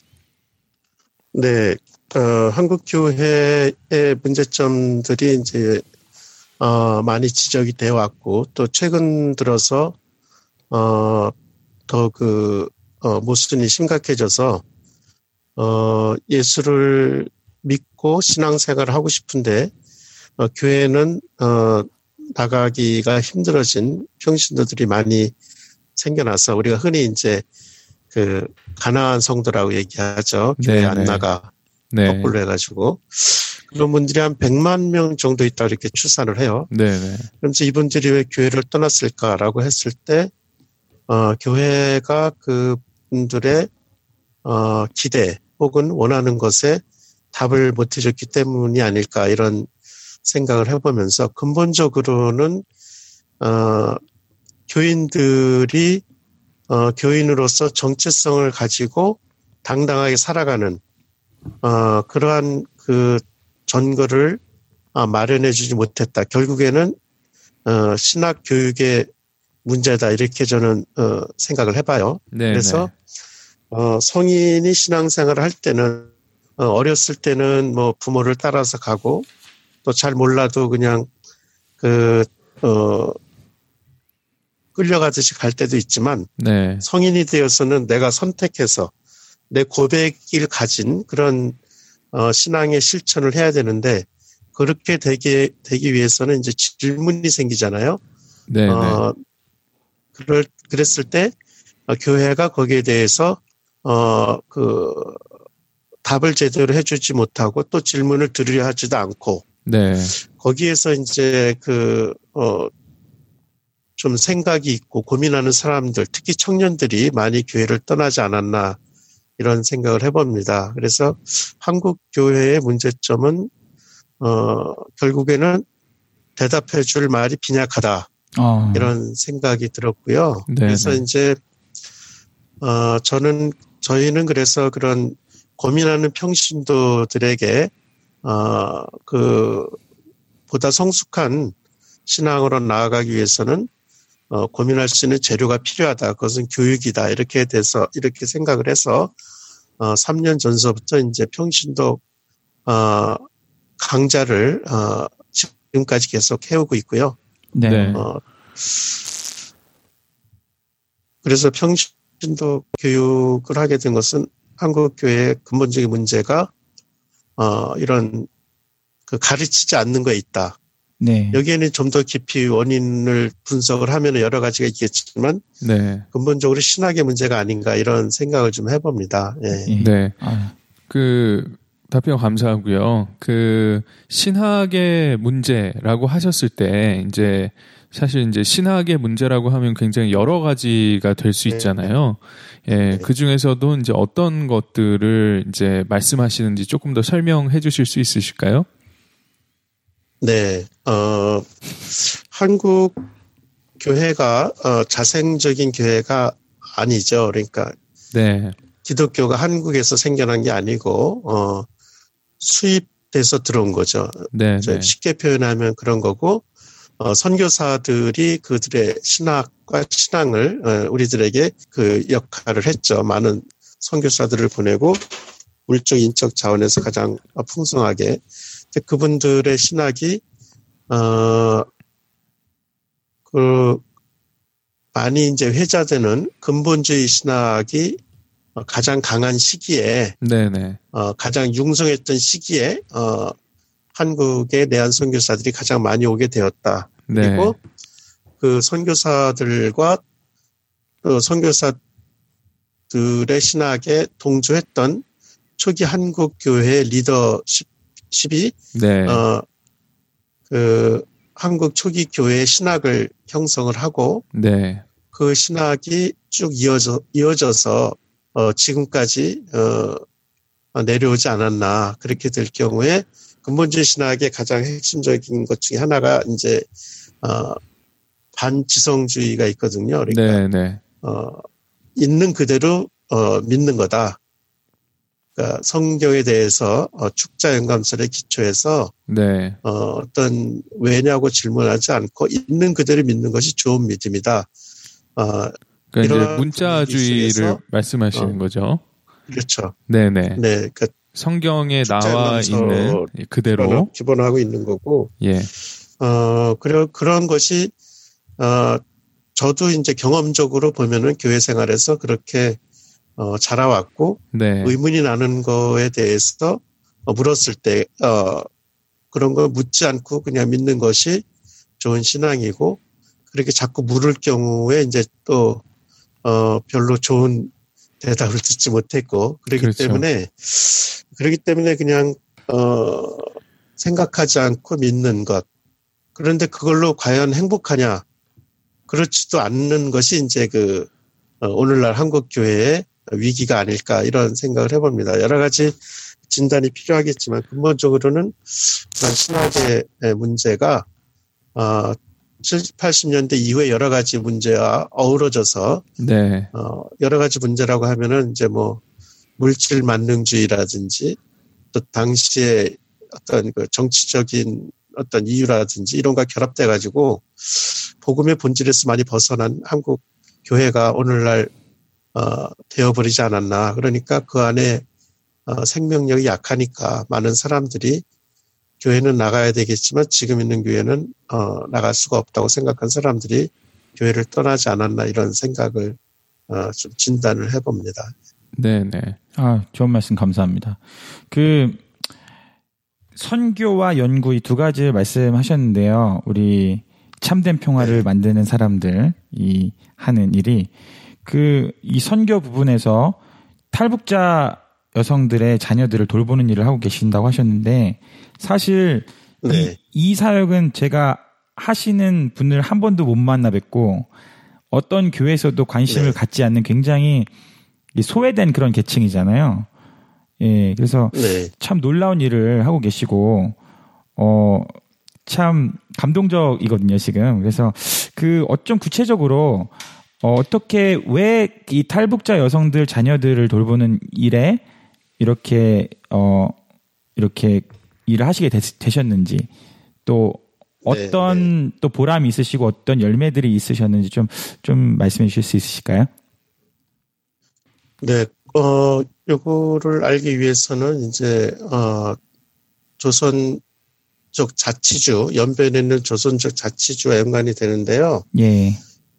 네, 어, 한국 교회의 문제점들이 이제 어, 많이 지적이 되어 왔고 또 최근 들어서 어, 더 그 어, 모순이 심각해져서 어, 예수를 믿고 신앙생활을 하고 싶은데 어, 교회는 어, 나가기가 힘들어진 평신도들이 많이 생겨나서 우리가 흔히 이제 그 가난한 성도라고 얘기하죠. 교회 네네. 안 나가 네. 거꾸로 해가지고 그런 분들이 한 백만 명 정도 있다 이렇게 추산을 해요. 네네. 그러면서 이분들이 왜 교회를 떠났을까라고 했을 때 어, 교회가 그 분들의 어, 기대 혹은 원하는 것에 답을 못 해줬기 때문이 아닐까 이런 생각을 해보면서 근본적으로는 어, 교인들이 어, 교인으로서 정체성을 가지고 당당하게 살아가는 어, 그러한 그 전거를 어, 마련해주지 못했다. 결국에는 어, 신학 교육의 문제다 이렇게 저는 어, 생각을 해봐요. 네네. 그래서 어, 성인이 신앙생활을 할 때는 어, 어렸을 때는 뭐 부모를 따라서 가고 또 잘 몰라도 그냥 그 어, 끌려가듯이 갈 때도 있지만 네. 성인이 되어서는 내가 선택해서 내 고백을 가진 그런 어, 신앙의 실천을 해야 되는데 그렇게 되기, 되기 위해서는 이제 질문이 생기잖아요. 네. 어, 그럴, 그랬을 때 어, 교회가 거기에 대해서 어, 그 답을 제대로 해주지 못하고 또 질문을 들으려 하지도 않고 네. 거기에서 이제 그 어, 좀 생각이 있고 고민하는 사람들, 특히 청년들이 많이 교회를 떠나지 않았나 이런 생각을 해봅니다. 그래서 한국 교회의 문제점은 어, 결국에는 대답해 줄 말이 빈약하다. 어. 이런 생각이 들었고요. 네네. 그래서 이제 어, 저는 저희는 그래서 그런 고민하는 평신도들에게 어, 그 보다 성숙한 신앙으로 나아가기 위해서는 어, 고민할 수 있는 재료가 필요하다. 그것은 교육이다. 이렇게 돼서, 이렇게 생각을 해서, 어, 삼 년 전서부터 이제 평신도, 어, 강좌를, 어, 지금까지 계속 해오고 있고요. 네. 어, 그래서 평신도 교육을 하게 된 것은 한국교회의 근본적인 문제가, 어, 이런, 그 가르치지 않는 거에 있다. 네. 여기에는 좀 더 깊이 원인을 분석을 하면 여러 가지가 있겠지만 네. 근본적으로 신학의 문제가 아닌가 이런 생각을 좀 해봅니다. 예. 네, 아. 그 답변 감사하고요. 그 신학의 문제라고 하셨을 때 이제 사실 이제 신학의 문제라고 하면 굉장히 여러 가지가 될 수 있잖아요. 예, 네. 그 중에서도 이제 어떤 것들을 이제 말씀하시는지 조금 더 설명해 주실 수 있으실까요? 네, 어, 한국 교회가, 어, 자생적인 교회가 아니죠. 그러니까. 네. 기독교가 한국에서 생겨난 게 아니고, 어, 수입돼서 들어온 거죠. 네. 네. 쉽게 표현하면 그런 거고, 어, 선교사들이 그들의 신학과 신앙을, 어, 우리들에게 그 역할을 했죠. 많은 선교사들을 보내고, 물적, 인적 자원에서 가장 풍성하게. 그분들의 신학이, 어, 그, 많이 이제 회자되는 근본주의 신학이 가장 강한 시기에, 네네. 어, 가장 융성했던 시기에, 어, 한국의 내한 선교사들이 가장 많이 오게 되었다. 네. 그리고 그 선교사들과 그 선교사들의 신학에 동조했던 초기 한국 교회 리더십 십이 네. 어, 그 한국 초기 교회의 신학을 형성을 하고 네. 그 신학이 쭉 이어져 이어져서 어, 지금까지 어, 내려오지 않았나 그렇게 될 경우에 근본주의 신학의 가장 핵심적인 것 중에 하나가 이제 어, 반지성주의가 있거든요. 그러니까 네, 네. 어, 있는 그대로 어, 믿는 거다. 그러니까 성경에 대해서 어, 축자 영감설에 기초해서 네. 어, 어떤 왜냐고 질문하지 않고 있는 그대로 믿는 것이 좋은 믿음이다. 어, 그러니까 이제 문자주의를 말씀하시는 어, 거죠. 그렇죠. 네네. 네, 그러니까 성경에 나와 있는 그대로 기본하고 있는 거고. 예. 어, 그리고 그런 것이 어, 저도 이제 경험적으로 보면은 교회 생활에서 그렇게 어, 자라왔고, 네. 의문이 나는 거에 대해서 어, 물었을 때, 어, 그런 거 묻지 않고 그냥 믿는 것이 좋은 신앙이고, 그렇게 자꾸 물을 경우에 이제 또, 어, 별로 좋은 대답을 듣지 못했고, 그렇기 그렇죠. 때문에, 그렇기 때문에 그냥, 어, 생각하지 않고 믿는 것. 그런데 그걸로 과연 행복하냐? 그렇지도 않는 것이 이제 그, 어, 오늘날 한국 교회의 위기가 아닐까 이런 생각을 해봅니다. 여러 가지 진단이 필요하겠지만 근본적으로는 신학의 문제가 어, 칠십, 팔십 년대 이후에 여러 가지 문제와 어우러져서 네. 어, 여러 가지 문제라고 하면은 이제 뭐 물질 만능주의라든지 또 당시에 어떤 그 정치적인 어떤 이유라든지 이런 거 결합돼 가지고 복음의 본질에서 많이 벗어난 한국 교회가 오늘날 어, 되어버리지 않았나. 그러니까 그 안에 어, 생명력이 약하니까 많은 사람들이 교회는 나가야 되겠지만 지금 있는 교회는 어, 나갈 수가 없다고 생각한 사람들이 교회를 떠나지 않았나 이런 생각을 어, 좀 진단을 해봅니다. 네네. 아, 좋은 말씀 감사합니다. 그 선교와 연구 이 두 가지 말씀하셨는데요. 우리 참된 평화를 네. 만드는 사람들이 하는 일이 그 이 선교 부분에서 탈북자 여성들의 자녀들을 돌보는 일을 하고 계신다고 하셨는데 사실 네. 이, 이 사역은 제가 하시는 분을 한 번도 못 만나 뵙고 어떤 교회에서도 관심을 네. 갖지 않는 굉장히 소외된 그런 계층이잖아요. 예, 그래서 네. 참 놀라운 일을 하고 계시고 어, 참 감동적이거든요, 지금. 그래서 그 어쩜 구체적으로 어, 어떻게 왜 이 탈북자 여성들 자녀들을 돌보는 일에 이렇게 어 이렇게 일을 하시게 되, 되셨는지 또 어떤 네, 네. 또 보람이 있으시고 어떤 열매들이 있으셨는지 좀 좀 말씀해 주실 수 있으실까요? 네, 어 요거를 알기 위해서는 이제 어 조선족 자치주 연변에 있는 조선족 자치주와 연관이 되는데요. 예.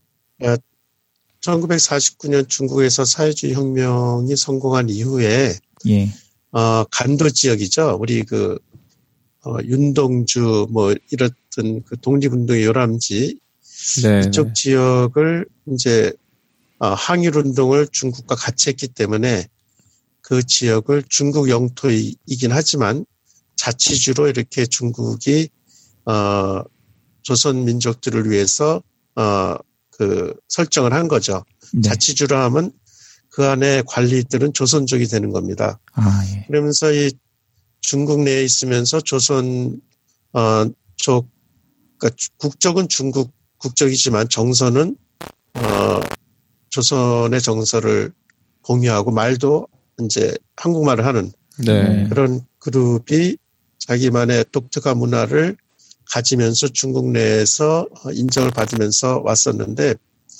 천구백사십구 년 중국에서 사회주의 혁명이 성공한 이후에 예. 어, 간도 지역이죠. 우리 그 어, 윤동주 뭐 이랬던 그 독립운동의 요람지 네. 이쪽 지역을 이제 어, 항일운동을 중국과 같이 했기 때문에 그 지역을 중국 영토이긴 하지만 자치주로 이렇게 중국이 어, 조선 민족들을 위해서 어, 그 설정을 한 거죠. 네. 자치주로 하면 그 안에 관리들은 조선족이 되는 겁니다. 아, 예. 그러면서 이 중국 내에 있으면서 조선 어, 족 그러니까 국적은 중국 국적이지만 정서는 어, 조선의 정서를 공유하고 말도 이제 한국말을 하는 네. 그런 그룹이 자기만의 독특한 문화를 가지면서 중국 내에서 인정을 받으면서 왔었는데,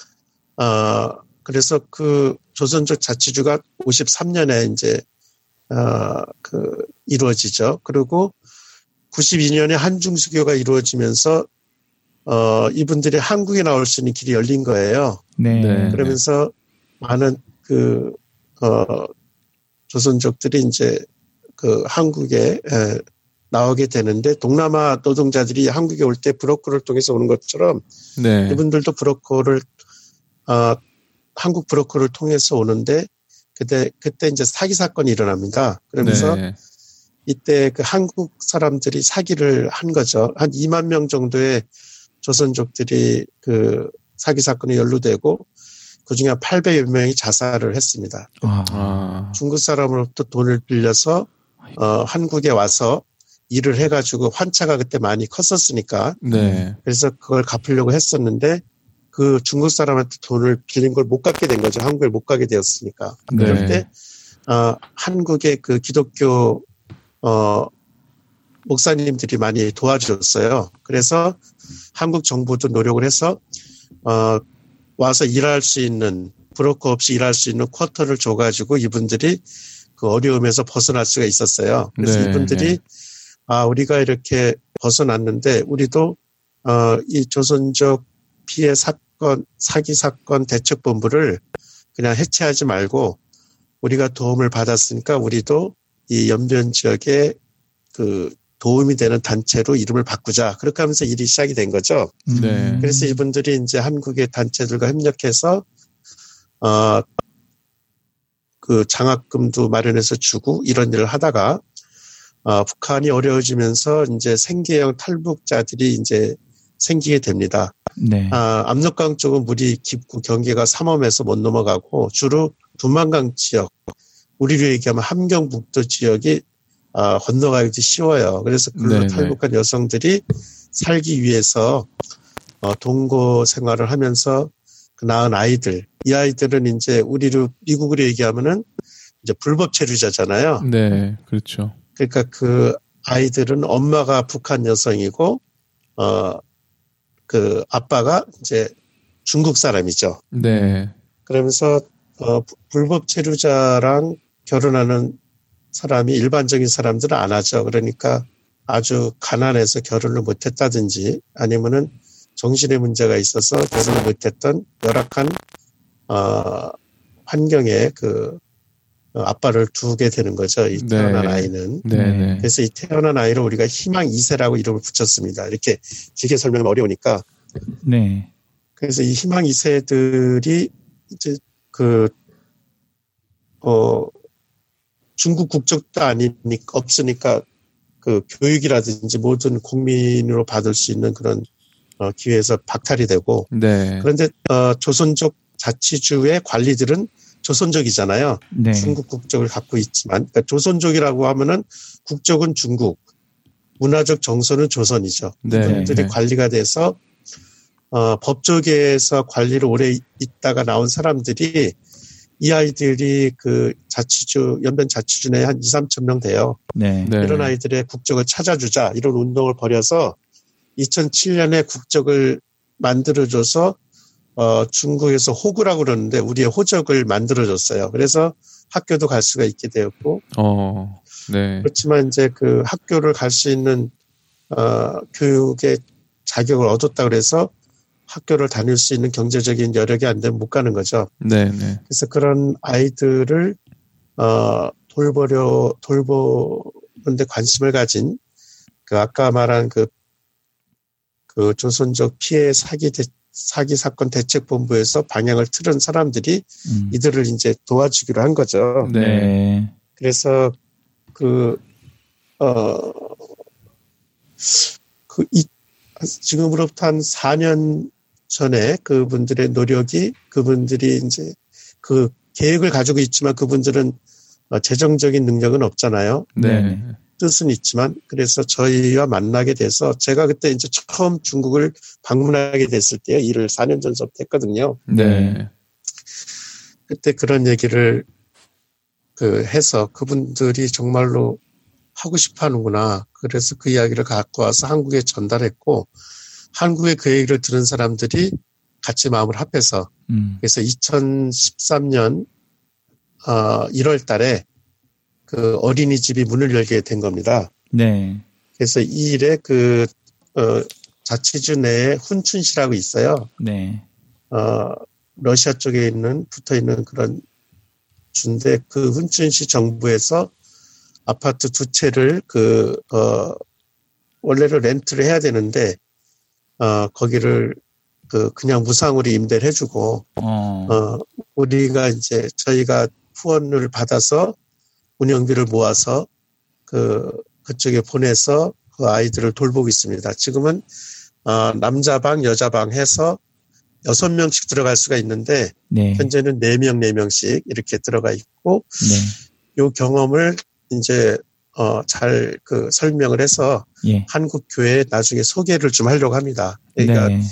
어, 그래서 그 조선족 자치주가 오십삼 년에 이제, 어, 그, 이루어지죠. 그리고 구십이 년에 한중수교가 이루어지면서, 어, 이분들이 한국에 나올 수 있는 길이 열린 거예요. 네. 그러면서 많은 그, 어, 조선족들이 이제 그 한국에, 에, 나오게 되는데 동남아 노동자들이 한국에 올 때 브로커를 통해서 오는 것처럼 네. 이분들도 브로커를 어, 한국 브로커를 통해서 오는데 그때 그때 이제 사기 사건이 일어납니다. 그러면서 네. 이때 그 한국 사람들이 사기를 한 거죠. 한 이만 명 정도의 조선족들이 그 사기 사건에 연루되고 그중에 한 팔백여 명이 자살을 했습니다. 아. 중국 사람으로부터 돈을 빌려서 어, 한국에 와서 일을 해가지고 환차가 그때 많이 컸었으니까. 네. 그래서 그걸 갚으려고 했었는데 그 중국 사람한테 돈을 빌린 걸 못 갚게 된 거죠. 한국에 못 가게 되었으니까. 네. 그럴 때, 어, 한국의 그 기독교, 어, 목사님들이 많이 도와줬어요. 그래서 한국 정부도 노력을 해서, 어, 와서 일할 수 있는, 브로커 없이 일할 수 있는 쿼터를 줘가지고 이분들이 그 어려움에서 벗어날 수가 있었어요. 그래서 네. 이분들이 네. 아, 우리가 이렇게 벗어났는데, 우리도, 어, 이 조선족 피해 사건, 사기 사건 대책본부를 그냥 해체하지 말고, 우리가 도움을 받았으니까, 우리도 이 연변 지역에 그 도움이 되는 단체로 이름을 바꾸자. 그렇게 하면서 일이 시작이 된 거죠. 네. 그래서 이분들이 이제 한국의 단체들과 협력해서, 어, 그 장학금도 마련해서 주고, 이런 일을 하다가, 어, 북한이 어려워지면서 이제 생계형 탈북자들이 이제 생기게 됩니다. 네. 아, 압록강 쪽은 물이 깊고 경계가 삼엄해서 못 넘어가고 주로 두만강 지역, 우리로 얘기하면 함경북도 지역이 어, 건너가기도 쉬워요. 그래서 근로 탈북한 여성들이 살기 위해서 어, 동거 생활을 하면서 그 낳은 아이들, 이 아이들은 이제 우리로 미국으로 얘기하면은 이제 불법 체류자잖아요. 네, 그렇죠. 그러니까 그 아이들은 엄마가 북한 여성이고 어 그 아빠가 이제 중국 사람이죠. 네. 그러면서 어 불법 체류자랑 결혼하는 사람이 일반적인 사람들은 안 하죠. 그러니까 아주 가난해서 결혼을 못했다든지 아니면은 정신의 문제가 있어서 결혼을 못했던 열악한 어 환경에 그 아빠를 두게 되는 거죠. 이 태어난 네. 아이는. 네. 그래서 이 태어난 아이를 우리가 희망 이 세라고 이름을 붙였습니다. 이렇게 길게 설명하면 어려우니까. 네. 그래서 이 희망 이 세들이 이제 그, 어, 중국 국적도 아니니까, 없으니까 그 교육이라든지 모든 국민으로 받을 수 있는 그런 어, 기회에서 박탈이 되고. 네. 그런데, 어, 조선족 자치주의 관리들은 조선족이잖아요. 네. 중국 국적을 갖고 있지만, 그러니까 조선족이라고 하면은 국적은 중국, 문화적 정서는 조선이죠. 네. 그분들이 네. 관리가 돼서 어, 법조계에서 관리를 오래 있다가 나온 사람들이 이 아이들이 그 자치주 연변 자치주 내에 한 이삼천 명 돼요. 네. 네. 이런 아이들의 국적을 찾아주자 이런 운동을 벌여서 이천칠 년에 국적을 만들어줘서 어, 중국에서 호구라고 그러는데 우리의 호적을 만들어줬어요. 그래서 학교도 갈 수가 있게 되었고, 어, 네. 그렇지만 이제 그 학교를 갈 수 있는 어, 교육의 자격을 얻었다 그래서 학교를 다닐 수 있는 경제적인 여력이 안 되면 못 가는 거죠. 네, 네. 그래서 그런 아이들을 어, 돌보려 돌보는데 관심을 가진 그 아까 말한 그 그 조선족 피해 사기 대, 사기 사건 대책본부에서 방향을 틀은 사람들이 음. 이들을 이제 도와주기로 한 거죠. 네. 그래서 그 어 그 이 지금으로부터 한 사 년 전에 그분들의 노력이 그분들이 이제 그 계획을 가지고 있지만 그분들은 재정적인 능력은 없잖아요. 네. 뜻은 있지만 그래서 저희와 만나게 돼서 제가 그때 이제 처음 중국을 방문하게 됐을 때요. 일을 사 년 전부터 했거든요. 네. 그때 그런 얘기를 그 해서 그분들이 정말로 하고 싶어 하는구나. 그래서 그 이야기를 갖고 와서 한국에 전달했고 한국에 그 얘기를 들은 사람들이 같이 마음을 합해서 음. 그래서 이천십삼 년 어, 일월 달에 그 어린이집이 문을 열게 된 겁니다. 네. 그래서 이 일에 그 어, 자치주 내에 훈춘시라고 있어요. 네. 어, 러시아 쪽에 있는 붙어 있는 그런 주인데 그 훈춘시 정부에서 아파트 두 채를 그 어, 원래는 렌트를 해야 되는데 어, 거기를 그 그냥 무상으로 임대를 해주고 어. 어, 우리가 이제 저희가 후원을 받아서 운영비를 모아서 그 그쪽에 보내서 그 아이들을 돌보고 있습니다. 지금은 어, 남자방, 여자방 해서 여섯 명씩 들어갈 수가 있는데 네. 현재는 네 명, 네 명씩 이렇게 들어가 있고 네. 요 경험을 이제 어, 잘 그 설명을 해서 예. 한국 교회에 나중에 소개를 좀 하려고 합니다. 그러니까 네.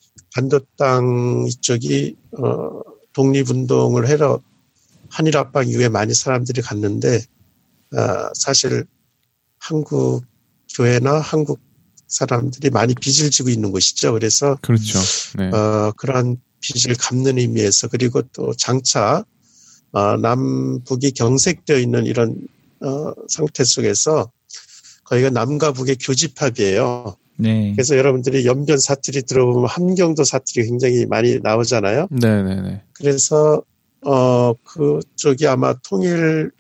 반도땅 이쪽이 어, 독립운동을 해러 한일 합방 이후에 많이 사람들이 갔는데 어, 사실 한국 교회나 한국 사람들이 많이 빚을 지고 있는 곳이죠. 그래서 그렇죠. 네. 어, 그러한 빚을 갚는 의미에서 그리고 또 장차 어, 남북이 경색되어 있는 이런 어, 상태 속에서 거기가 남과 북의 교집합이에요. 네. 그래서 여러분들이 연변 사투리 들어보면 함경도 사투리 굉장히 많이 나오잖아요. 네네네. 그래서 어, 그쪽이 아마 통일을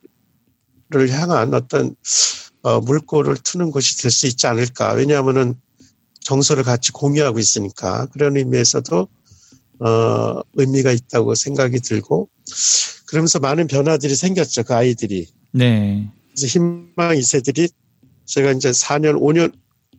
향한 어떤 어, 물꼬를 트는 곳이 될 수 있지 않을까. 왜냐하면은 정서를 같이 공유하고 있으니까 그런 의미에서도 어, 의미가 있다고 생각이 들고 그러면서 많은 변화들이 생겼죠. 그 아이들이. 네. 그래서 희망 이 세들이 제가 이제 사 년, 오 년,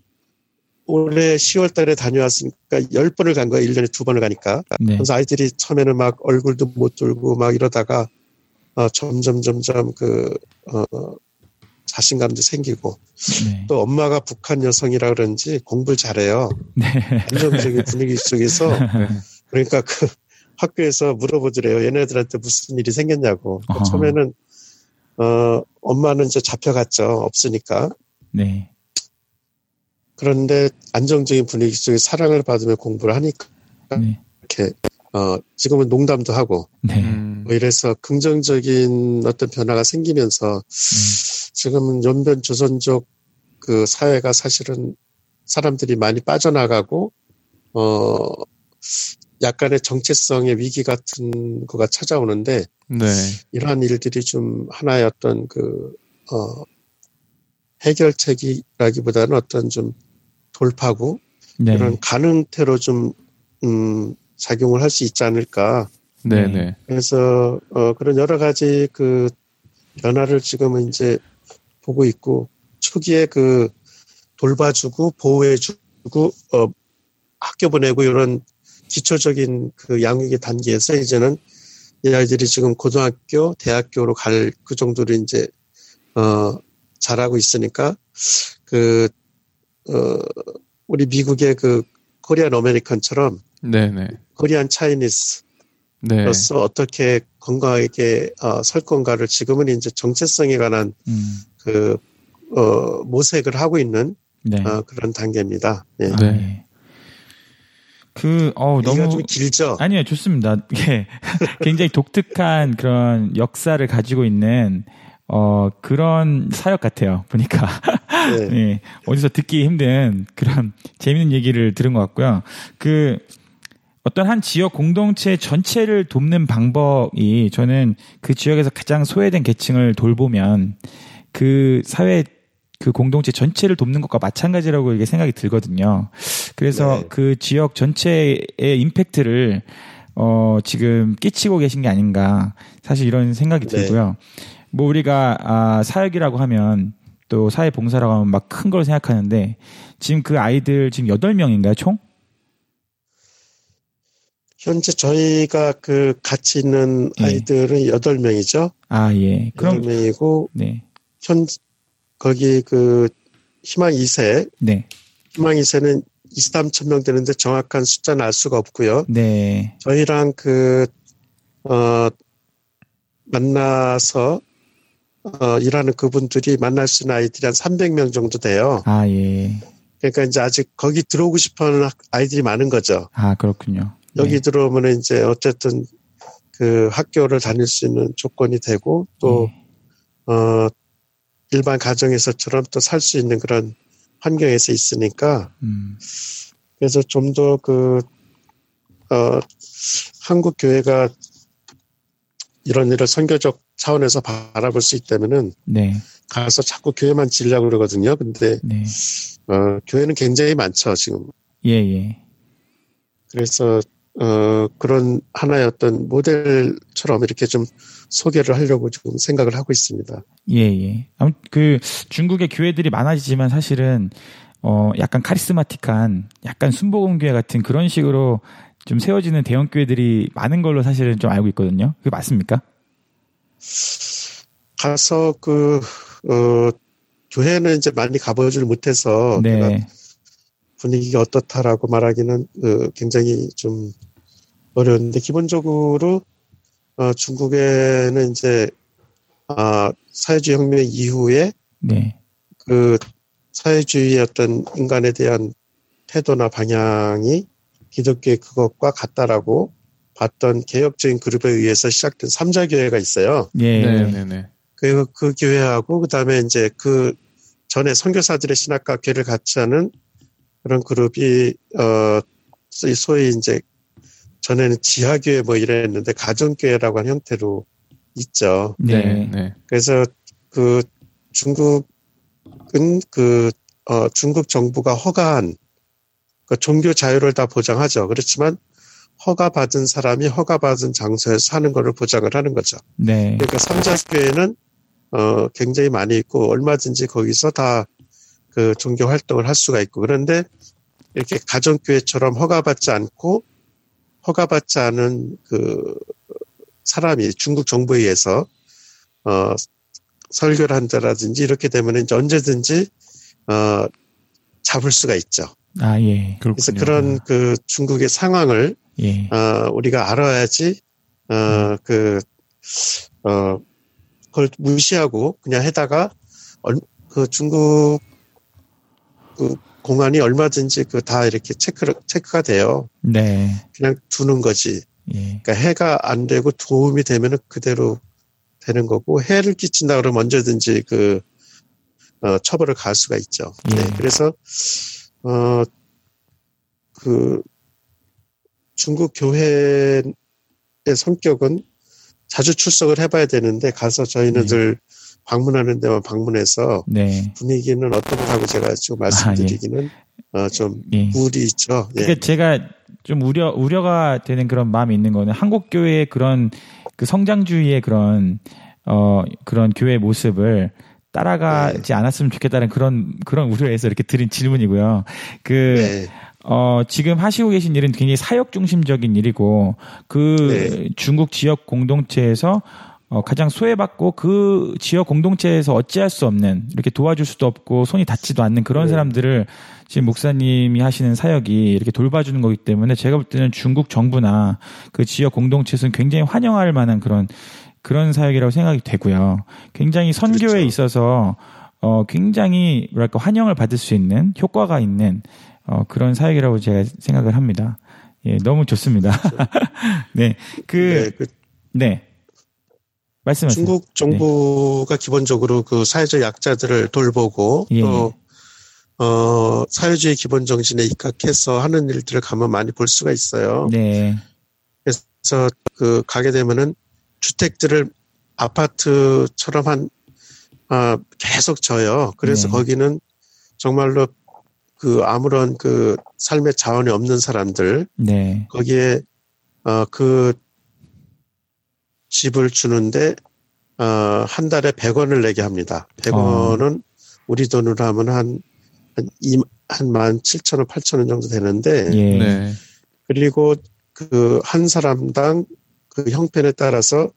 올해 시월 달에 다녀왔으니까 열 번을 간 거예요. 일 년에 두 번을 가니까. 네. 그래서 아이들이 처음에는 막 얼굴도 못 들고 막 이러다가 어, 점점 점점 그 어, 자신감도 생기고 네. 또 엄마가 북한 여성이라 그런지 공부를 잘해요. 네. 안정적인 분위기 속에서 네. 그러니까 그 학교에서 물어보더래요. 얘네들한테 무슨 일이 생겼냐고. 그러니까 처음에는 어, 엄마는 이제 잡혀갔죠. 없으니까. 네. 그런데 안정적인 분위기 속에 사랑을 받으며 공부를 하니까 네. 이렇게 어, 지금은 농담도 하고 네. 뭐 이래서 긍정적인 어떤 변화가 생기면서 네. 지금은 연변 조선족 그 사회가 사실은 사람들이 많이 빠져나가고 어 약간의 정체성의 위기 같은 거가 찾아오는데 네. 이러한 일들이 좀 하나의 어떤 그 어, 해결책이라기보다는 어떤 좀 돌파구 네. 그런 가능태로 좀 음, 작용을 할 수 있지 않을까. 네네. 네. 그래서 어, 그런 여러 가지 그 변화를 지금은 이제 보고 있고 초기에 그 돌봐주고 보호해주고 어, 학교 보내고 이런 기초적인 그 양육의 단계에서 이제는 이 아이들이 지금 고등학교, 대학교로 갈 그 정도로 이제 어, 잘하고 있으니까 그 어, 우리 미국의 그 코리안 아메리칸처럼 네네. 코리안 차이니스로서 네. 어떻게 건강하게 어, 설 건가를 지금은 이제 정체성에 관한 음. 그 어, 모색을 하고 있는 네. 어, 그런 단계입니다. 네. 아, 네. 그, 어 너무. 좀 길죠? 아니요, 좋습니다. 예. 굉장히 독특한 그런 역사를 가지고 있는, 어, 그런 사역 같아요. 보니까. 네. 예. 어디서 듣기 힘든 그런 재밌는 얘기를 들은 것 같고요. 그, 어떤 한 지역 공동체 전체를 돕는 방법이 저는 그 지역에서 가장 소외된 계층을 돌보면 그 사회 그 공동체 전체를 돕는 것과 마찬가지라고 이게 생각이 들거든요. 그래서 네. 그 지역 전체의 임팩트를 어 지금 끼치고 계신 게 아닌가 사실 이런 생각이 네. 들고요. 뭐 우리가 아 사역이라고 하면 또 사회 봉사라고 하면 막 큰 걸 생각하는데 지금 그 아이들 지금 여덟 명인가요, 총? 현재 저희가 그 같이 있는 아이들은 여덟 네. 명이죠. 아, 예. 그럼 여덟 명이고 네. 현 거기 그 희망 이 세, 네. 희망 이 세는 이삼천 명 되는데 정확한 숫자는 알 수가 없고요. 네. 저희랑 그 어, 만나서 어, 일하는 그분들이 만날 수 있는 아이들이 한 삼백 명 정도 돼요. 아, 예. 그러니까 이제 아직 거기 들어오고 싶어하는 아이들이 많은 거죠. 아, 그렇군요. 여기 네. 들어오면 이제 어쨌든 그 학교를 다닐 수 있는 조건이 되고 또 네. 어. 일반 가정에서처럼 또 살 수 있는 그런 환경에서 있으니까, 음. 그래서 좀 더 그, 어, 한국 교회가 이런 일을 선교적 차원에서 바라볼 수 있다면은, 네. 가서 자꾸 교회만 지으려고 그러거든요. 근데, 네. 어, 교회는 굉장히 많죠, 지금. 예, 예. 그래서, 어, 그런 하나의 어떤 모델처럼 이렇게 좀 소개를 하려고 지금 생각을 하고 있습니다. 예, 예. 아무튼 그 중국의 교회들이 많아지지만 사실은 어, 약간 카리스마틱한 약간 순복음교회 같은 그런 식으로 좀 세워지는 대형 교회들이 많은 걸로 사실은 좀 알고 있거든요. 그게 맞습니까? 가서 그, 어, 교회는 이제 많이 가보질 못해서 네. 분위기가 어떻다라고 말하기는 어, 굉장히 좀 어려운데 기본적으로 어, 중국에는 이제 아, 사회주의 혁명 이후에 네. 그 사회주의의 어떤 인간에 대한 태도나 방향이 기독교의 그것과 같다라고 봤던 개혁적인 그룹에 의해서 시작된 삼자교회가 있어요. 예. 네, 네, 네. 그, 그 교회하고 그 다음에 이제 그 전에 선교사들의 신학과 교회를 같이 하는 그런 그룹이, 어, 소위 이제, 전에는 지하교회 뭐 이랬는데, 가정교회라고 하는 형태로 있죠. 네. 네. 그래서 그 중국은 그, 어, 중국 정부가 허가한 그 종교 자유를 다 보장하죠. 그렇지만 허가받은 사람이 허가받은 장소에서 사는 거를 보장을 하는 거죠. 네. 그러니까 삼자교회는, 어, 굉장히 많이 있고, 얼마든지 거기서 다 그 종교 활동을 할 수가 있고 그런데 이렇게 가정교회처럼 허가받지 않고 허가받지 않은 그 사람이 중국 정부에 의해서 어, 설교를 한다라든지 이렇게 되면 이제 언제든지 어, 잡을 수가 있죠. 아, 예. 그렇군요. 그래서 그런 그 중국의 상황을 예. 어, 우리가 알아야지 어, 음. 그 어, 그걸 무시하고 그냥 해다가 얼, 그 중국 그 공안이 얼마든지 그 다 이렇게 체크 체크가 돼요. 네. 그냥 두는 거지. 예. 그러니까 해가 안 되고 도움이 되면은 그대로 되는 거고 해를 끼친다 그러면 언제든지 그 어, 처벌을 가할 수가 있죠. 예. 네. 그래서 어 그 중국 교회의 성격은 자주 출석을 해봐야 되는데 가서 저희는 네. 늘 방문하는 데만 방문해서 네. 분위기는 어떻다고 제가 지금 말씀드리기는 아, 예. 어, 좀 예. 우울이 있죠. 예. 그러니까 제가 좀 우려 우려가 되는 그런 마음이 있는 거는 한국 교회의 그런 그 성장주의의 그런 어 그런 교회 모습을 따라가지 네. 않았으면 좋겠다는 그런 그런 우려에서 이렇게 드린 질문이고요. 그 네. 어, 지금 하시고 계신 일은 굉장히 사역 중심적인 일이고, 그 네. 중국 지역 공동체에서 어, 가장 소외받고 그 지역 공동체에서 어찌할 수 없는, 이렇게 도와줄 수도 없고 손이 닿지도 않는 그런 네. 사람들을 지금 목사님이 하시는 사역이 이렇게 돌봐주는 거기 때문에 제가 볼 때는 중국 정부나 그 지역 공동체에서는 굉장히 환영할 만한 그런, 그런 사역이라고 생각이 되고요. 굉장히 선교에 그렇죠. 있어서 어, 굉장히 뭐랄까 환영을 받을 수 있는 효과가 있는 어, 그런 사역이라고 제가 생각을 합니다. 예, 너무 좋습니다. 네, 그, 네, 그, 네. 말씀하세요. 중국 정부가 네. 기본적으로 그 사회적 약자들을 돌보고 예. 또, 어, 사회주의 기본 정신에 입각해서 하는 일들을 가면 많이 볼 수가 있어요. 네. 그래서 그 가게 되면은 주택들을 아파트처럼 한, 아, 계속 져요. 그래서 네. 거기는 정말로 그 아무런 그 삶의 자원이 없는 사람들, 네. 거기에 어 그 집을 주는데 어 한 달에 백 원을 내게 합니다. 백 원은 어. 우리 돈으로 하면 한 한 한 만 칠천 원, 팔천 원 정도 되는데, 예. 네. 그리고 그 한 사람당 그 형편에 따라서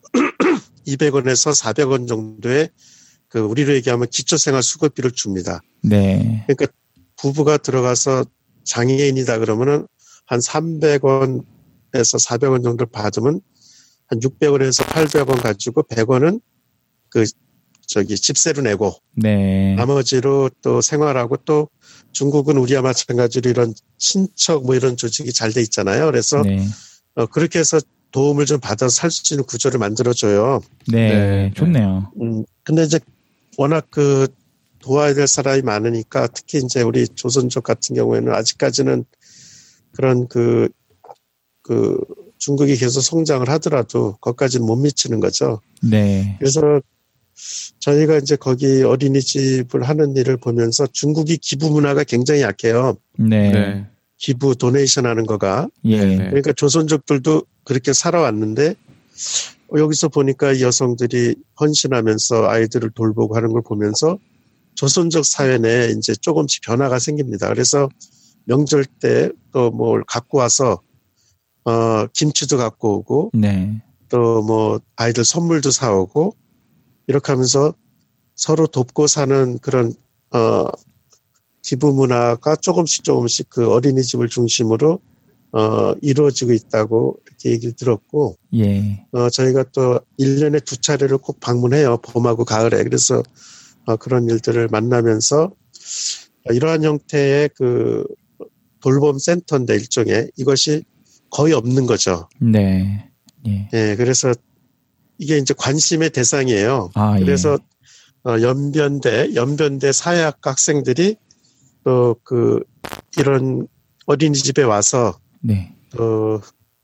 이백 원에서 사백 원 정도의 그 우리로 얘기하면 기초생활 수급비를 줍니다. 네. 그러니까 부부가 들어가서 장애인이다 그러면은 한 삼백 원에서 사백 원 정도 받으면 한 육백 원에서 팔백 원 가지고 백 원은 그 저기 집세로 내고 네. 나머지로 또 생활하고 또 중국은 우리와 마찬가지로 이런 친척 뭐 이런 조직이 잘 돼 있잖아요. 그래서 네. 어 그렇게 해서 도움을 좀 받아서 살 수 있는 구조를 만들어줘요. 네, 네. 좋네요. 음, 근데 이제 워낙 그 도와야 될 사람이 많으니까 특히 이제 우리 조선족 같은 경우에는 아직까지는 그런 그, 그 중국이 계속 성장을 하더라도 거기까지는 못 미치는 거죠. 네. 그래서 저희가 이제 거기 어린이집을 하는 일을 보면서 중국이 기부 문화가 굉장히 약해요. 네. 네. 기부, 도네이션 하는 거가. 예. 그러니까 조선족들도 그렇게 살아왔는데 여기서 보니까 여성들이 헌신하면서 아이들을 돌보고 하는 걸 보면서 조선족 사회 내에 이제 조금씩 변화가 생깁니다. 그래서 명절 때 또 뭘 갖고 와서, 어, 김치도 갖고 오고, 네. 또 뭐 아이들 선물도 사오고, 이렇게 하면서 서로 돕고 사는 그런, 어, 기부 문화가 조금씩 조금씩 그 어린이집을 중심으로, 어, 이루어지고 있다고 이렇게 얘기를 들었고, 예. 어, 저희가 또 일 년에 두 차례를 꼭 방문해요. 봄하고 가을에. 그래서 어, 그런 일들을 만나면서 이러한 형태의 그 돌봄 센터인데 일종의 이것이 거의 없는 거죠. 네. 예. 예, 그래서 이게 이제 관심의 대상이에요. 아, 그래서 예. 어, 연변대, 연변대 사회학과 학생들이 또 그 이런 어린이집에 와서 네. 또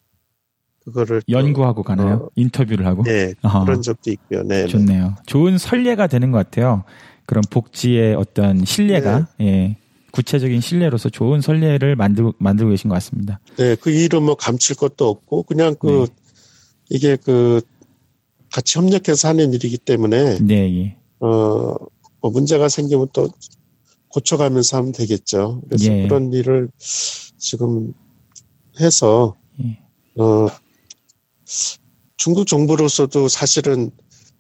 그거를 연구하고 가나요? 어, 인터뷰를 하고? 네, 아하. 그런 적도 있고요. 네, 좋네요. 좋은 선례가 되는 것 같아요. 그런 복지의 어떤 신뢰가 네. 예, 구체적인 신뢰로서 좋은 선례를 만들고 만들고 계신 것 같습니다. 네, 그 일은 뭐 감출 것도 없고 그냥 그 네. 이게 그 같이 협력해서 하는 일이기 때문에 네, 예. 어, 뭐 문제가 생기면 또 고쳐가면서 하면 되겠죠. 그래서 예. 그런 일을 지금 해서 예. 어. 중국 정부로서도 사실은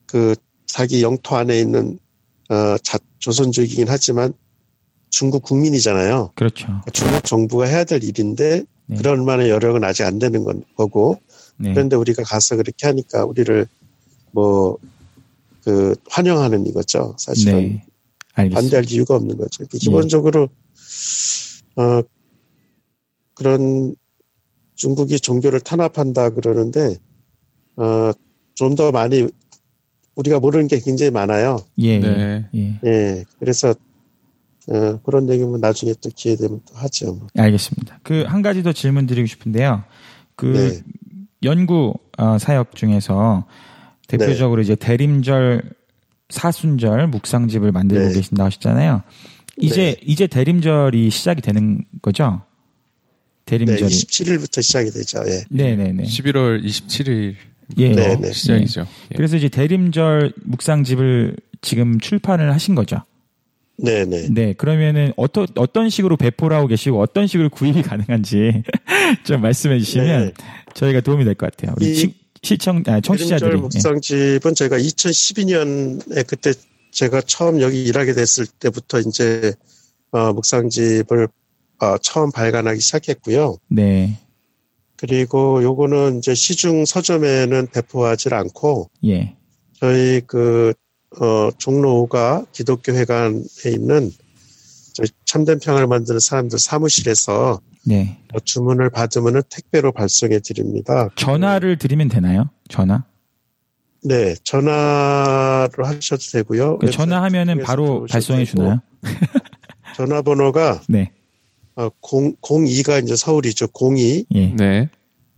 그 자기 영토 안에 있는 어, 자, 조선족이긴 하지만 중국 국민이잖아요. 그렇죠. 그러니까 중국 정부가 해야 될 일인데 네. 그런 만한 여력은 아직 안 되는 건 거고 네. 그런데 우리가 가서 그렇게 하니까 우리를 뭐 그 환영하는 이거죠. 사실은 네. 반대할 이유가 없는 거죠. 기본적으로 네. 어, 그런 중국이 종교를 탄압한다 그러는데 어, 좀 더 많이 우리가 모르는 게 굉장히 많아요. 예. 네. 예. 예. 그래서 어, 그런 얘기면 나중에 또 기회 되면 또 하죠. 뭐. 알겠습니다. 그 한 가지 더 질문 드리고 싶은데요. 그 네. 연구 어, 사역 중에서 대표적으로 네. 이제 대림절, 사순절, 묵상집을 만들고 네. 계신다 하셨잖아요. 이제 네. 이제 대림절이 시작이 되는 거죠? 대림절이. 네, 이십칠 일부터 시작이 되죠. 예. 네, 네, 네. 십일월 이십칠일 예. 네, 네. 시작이죠. 네. 예. 그래서 이제 대림절 묵상집을 지금 출판을 하신 거죠? 네, 네. 네, 그러면은 어떤 어떤 식으로 배포를 하고 계시고 어떤 식으로 구입이 가능한지 좀 말씀해 주시면 네. 저희가 도움이 될 것 같아요. 우리 시, 시청 아, 청취자들이. 대림절 묵상집은 저희가 이천십이 년에 그때 제가 처음 여기 일하게 됐을 때부터 이제 어, 묵상집을 어, 처음 발간하기 시작했고요. 네. 그리고 요거는 이제 시중 서점에는 배포하지 않고 예. 저희 그 어, 종로가 기독교회관에 있는 저희 참된 평을 만드는 사람들 사무실에서 네. 어, 주문을 받으면 택배로 발송해 드립니다. 전화를 드리면 되나요? 전화? 네, 전화로 하셔도 되고요. 그 전화하면은 바로 발송해 주나요? 전화번호가 네. 어, 공이가 이제 서울이죠. 공이 예. 네.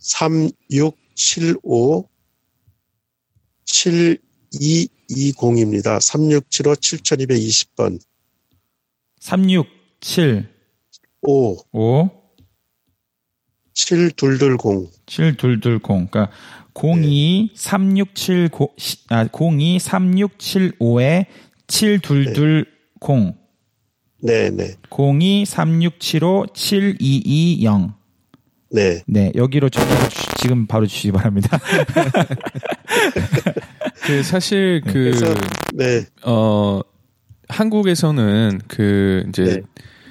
삼육칠오 칠이이공입니다. 삼육칠오 칠이이이십 번. 삼육칠 오. 오. 칠이이공. 칠이이공. 그러니까 공이 삼육칠공 아 공이 삼육칠오에 칠이이공. 네, 네. 공이 삼육칠오 칠이이영. 네. 네, 여기로 전화를 지금 바로 주시기 바랍니다. 그 사실 그 그래서, 네. 어 한국에서는 그 이제 네.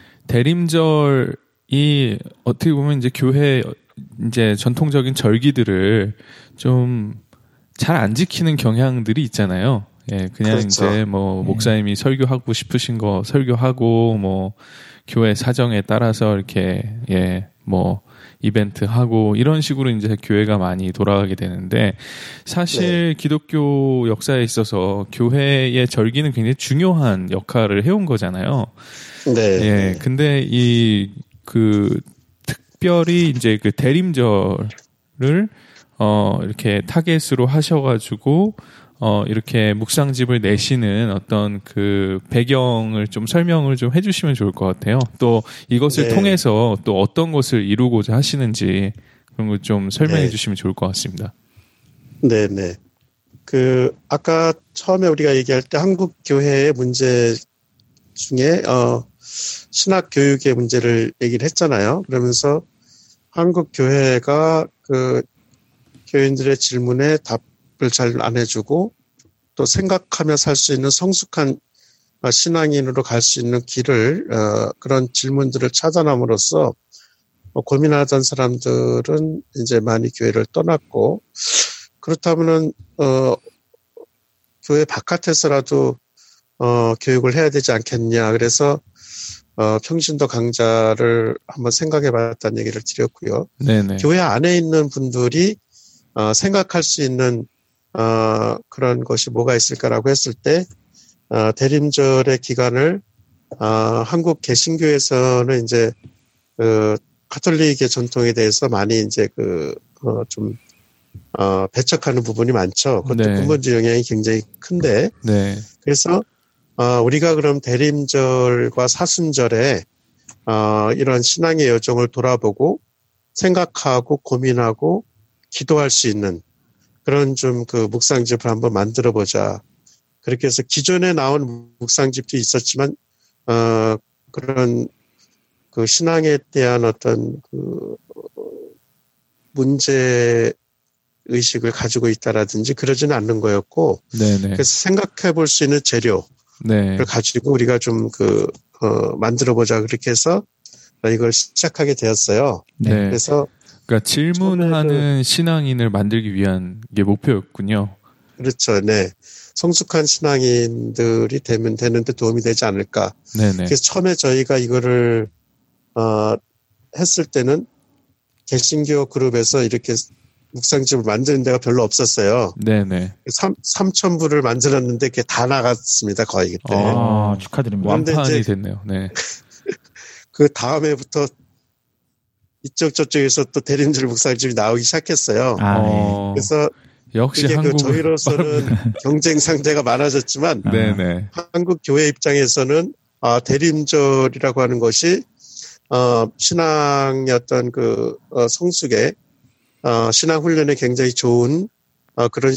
대림절이 어떻게 보면 이제 교회 이제 전통적인 절기들을 좀 잘 안 지키는 경향들이 있잖아요. 예, 그냥 그렇죠. 이제 뭐 목사님이 설교하고 싶으신 거 설교하고 뭐 교회 사정에 따라서 이렇게 예, 뭐 이벤트 하고 이런 식으로 이제 교회가 많이 돌아가게 되는데 사실 네. 기독교 역사에 있어서 교회의 절기는 굉장히 중요한 역할을 해온 거잖아요. 네. 예, 근데 이 그 특별히 이제 그 대림절을 어 이렇게 타겟으로 하셔가지고 어 이렇게 묵상집을 내시는 어떤 그 배경을 좀 설명을 좀 해주시면 좋을 것 같아요. 또 이것을 네. 통해서 또 어떤 것을 이루고자 하시는지 그런 걸 좀 설명해 네. 주시면 좋을 것 같습니다. 네네. 그 아까 처음에 우리가 얘기할 때 한국 교회의 문제 중에 어 신학 교육의 문제를 얘기를 했잖아요. 그러면서 한국 교회가 그 교인들의 질문에 답을 잘 안 해주고 또 생각하며 살 수 있는 성숙한 신앙인으로 갈 수 있는 길을 어, 그런 질문들을 차단함으로써 어, 고민하던 사람들은 이제 많이 교회를 떠났고 그렇다면은 어, 교회 바깥에서라도 어, 교육을 해야 되지 않겠냐. 그래서 어, 평신도 강좌를 한번 생각해봤다는 얘기를 드렸고요. 네네. 교회 안에 있는 분들이 어, 생각할 수 있는 어, 그런 것이 뭐가 있을까라고 했을 때 어, 대림절의 기간을 어, 한국 개신교에서는 이제 그 가톨릭의 전통에 대해서 많이 이제 그 어, 좀 어, 배척하는 부분이 많죠. 그것도 네. 근본적 영향이 굉장히 큰데. 네. 그래서 어, 우리가 그럼 대림절과 사순절에 어, 이런 신앙의 여정을 돌아보고 생각하고 고민하고 기도할 수 있는 그런 좀 그 묵상집을 한번 만들어 보자. 그렇게 해서 기존에 나온 묵상집도 있었지만 어, 그런 그 신앙에 대한 어떤 그 문제를 의식을 가지고 있다라든지 그러지는 않는 거였고, 네네. 그래서 생각해 볼 수 있는 재료를 네. 가지고 우리가 좀 그, 어, 만들어 보자. 그렇게 해서 이걸 시작하게 되었어요. 네. 그래서. 그러니까 질문하는 그, 신앙인을 만들기 위한 게 목표였군요. 그렇죠. 네. 성숙한 신앙인들이 되면 되는데 도움이 되지 않을까. 네네. 그래서 처음에 저희가 이거를, 어, 했을 때는 개신교 그룹에서 이렇게 묵상집을 만드는 데가 별로 없었어요. 네네. 삼천 부를 만들었는데 그게 다 나갔습니다. 거의 그때. 아, 축하드립니다. 완판이 됐네요. 네. 그 다음에부터 이쪽 저쪽에서 또 대림절 묵상집이 나오기 시작했어요. 아, 네. 그래서 역시 이게 한국 그 저희로서는 경쟁 상대가 많아졌지만 네네. 한국 교회 입장에서는 아, 대림절이라고 하는 것이 어, 신앙의 어떤 그 어, 성숙의 어, 신앙 훈련에 굉장히 좋은 어, 그런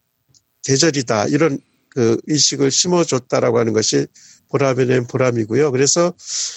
계절이다 이런 그 의식을 심어줬다라고 하는 것이 보람이 된 보람이고요. 그래서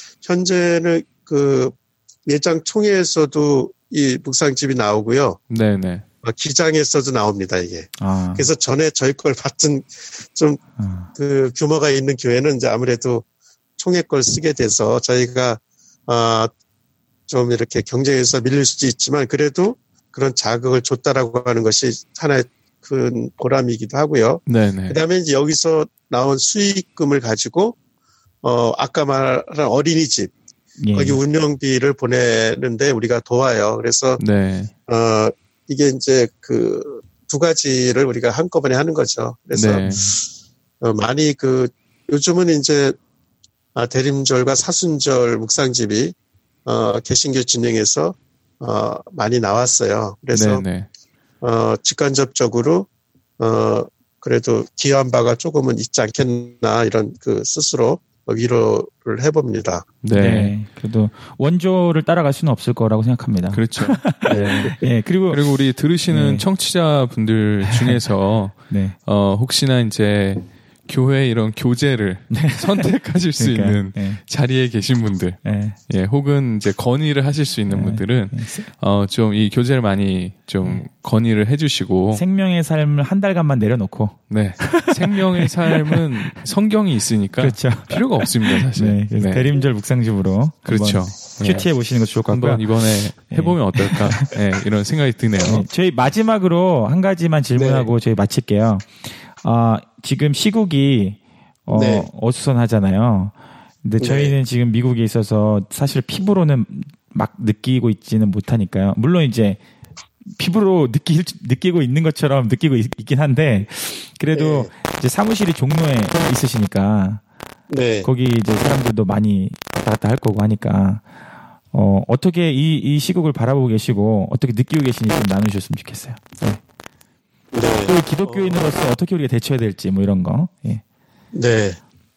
현재는 그 예장 총회에서도 이 묵상집이 나오고요. 네네. 기장에서도 나옵니다, 이게. 아. 그래서 전에 저희 걸 받은 좀 그 아. 규모가 있는 교회는 이제 아무래도 총회 걸 쓰게 돼서 저희가 아, 좀 이렇게 경쟁에서 밀릴 수도 있지만 그래도 그런 자극을 줬다라고 하는 것이 하나의 큰 보람이기도 하고요. 네네. 그 다음에 이제 여기서 나온 수익금을 가지고 어, 아까 말한 어린이집 예. 거기 운영비를 보내는데 우리가 도와요. 그래서 네. 어, 이게 이제 그 두 가지를 우리가 한꺼번에 하는 거죠. 그래서 네. 어, 많이 그 요즘은 이제 아, 대림절과 사순절 묵상집이 어, 개신교 진영에서 어, 많이 나왔어요. 그래서 네네. 어, 직간접적으로 어, 그래도 기여한 바가 조금은 있지 않겠나 이런 그 스스로 위로를 해봅니다. 네. 네. 그래도 원조를 따라갈 수는 없을 거라고 생각합니다. 그렇죠. 네. 네. 그리고 그리고 우리 들으시는 네. 청취자분들 중에서 네. 어, 혹시나 이제 교회 이런 교재를 네. 선택하실 수 그러니까, 있는 네. 자리에 계신 분들, 네. 예, 혹은 이제 건의를 하실 수 있는 네. 분들은 네. 어, 좀 이 교재를 많이 좀 네. 건의를 해주시고 생명의 삶을 한 달간만 내려놓고, 네, 생명의 삶은 성경이 있으니까 그렇죠. 필요가 없습니다 사실. 네, 그래서 네. 대림절 묵상집으로 그렇죠. 큐티해 보시는 것도 좋을 것 같고요. 한번 이번에 해보면 네. 어떨까? 네, 이런 생각이 드네요. 네. 저희 마지막으로 한 가지만 질문하고 네. 저희 마칠게요. 아, 지금 시국이 어, 네. 어수선하잖아요. 근데 저희는 네. 지금 미국에 있어서 사실 피부로는 막 느끼고 있지는 못하니까요. 물론 이제 피부로 느끼, 느끼고 있는 것처럼 느끼고 있, 있긴 한데 그래도 네. 이제 사무실이 종로에 있으시니까 네. 거기 이제 사람들도 많이 왔다 갔다 할 거고 하니까 어, 어떻게 이, 이 시국을 바라보고 계시고 어떻게 느끼고 계시는지 좀 나누셨으면 좋겠어요. 네. 네. 또 기독교인으로서 어. 어떻게 우리가 대처해야 될지 뭐 이런 거. 예. 네.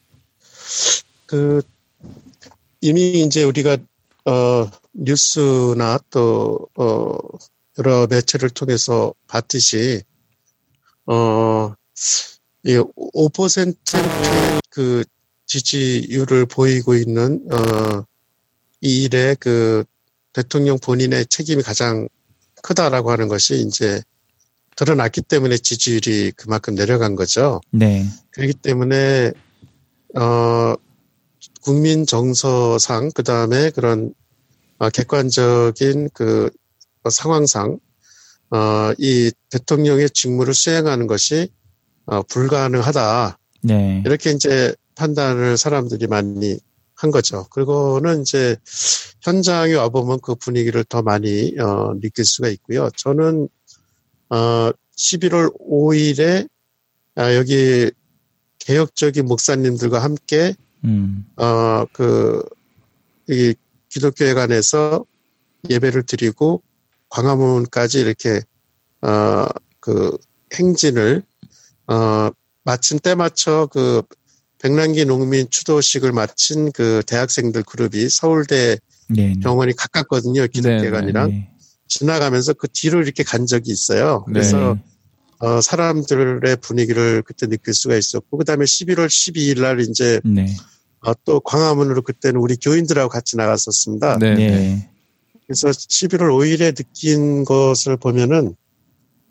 그 이미 이제 우리가 어 뉴스나 또 어 여러 매체를 통해서 봤듯이 어 이 오 퍼센트 그 지지율을 보이고 있는 어 이 일에 그 대통령 본인의 책임이 가장 크다라고 하는 것이 이제 드러났기 때문에 지지율이 그만큼 내려간 거죠. 네. 그렇기 때문에 어 국민 정서상 그 다음에 그런 어, 객관적인 그 어, 상황상 어, 이 대통령의 직무를 수행하는 것이 어, 불가능하다. 네. 이렇게 이제 판단을 사람들이 많이 한 거죠. 그리고는 이제 현장에 와보면 그 분위기를 더 많이 어, 느낄 수가 있고요. 저는 어, 십일월 오일에, 아, 여기, 개혁적인 목사님들과 함께, 음. 어, 그, 이 기독교회관에서 예배를 드리고, 광화문까지 이렇게, 어, 그, 행진을, 어, 마친 때 맞춰 그, 백남기 농민 추도식을 마친 그 대학생들 그룹이 서울대 네, 병원이 네. 가깝거든요. 기독교회관이랑. 네, 네. 지나가면서 그 뒤로 이렇게 간 적이 있어요. 그래서 네. 어, 사람들의 분위기를 그때 느낄 수가 있었고, 그 다음에 십일월 십이일 날 이제 네. 어, 또 광화문으로 그때는 우리 교인들하고 같이 나갔었습니다. 네. 그래서 십일월 오일에 느낀 것을 보면은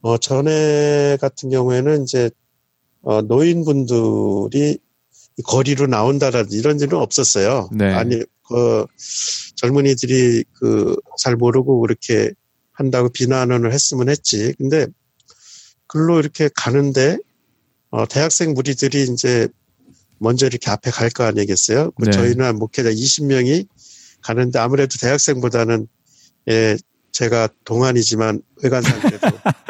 어, 전에 같은 경우에는 이제, 어, 노인분들이 거리로 나온다라든지 이런 일은 없었어요. 네. 아니, 그, 젊은이들이 그, 잘 모르고 그렇게 한다고 비난을 했으면 했지. 근데, 글로 이렇게 가는데, 어, 대학생 무리들이 이제 먼저 이렇게 앞에 갈 거 아니겠어요? 네. 저희는 한 목회자 이십 명이 가는데 아무래도 대학생보다는, 예, 제가 동안이지만 외관상 그래도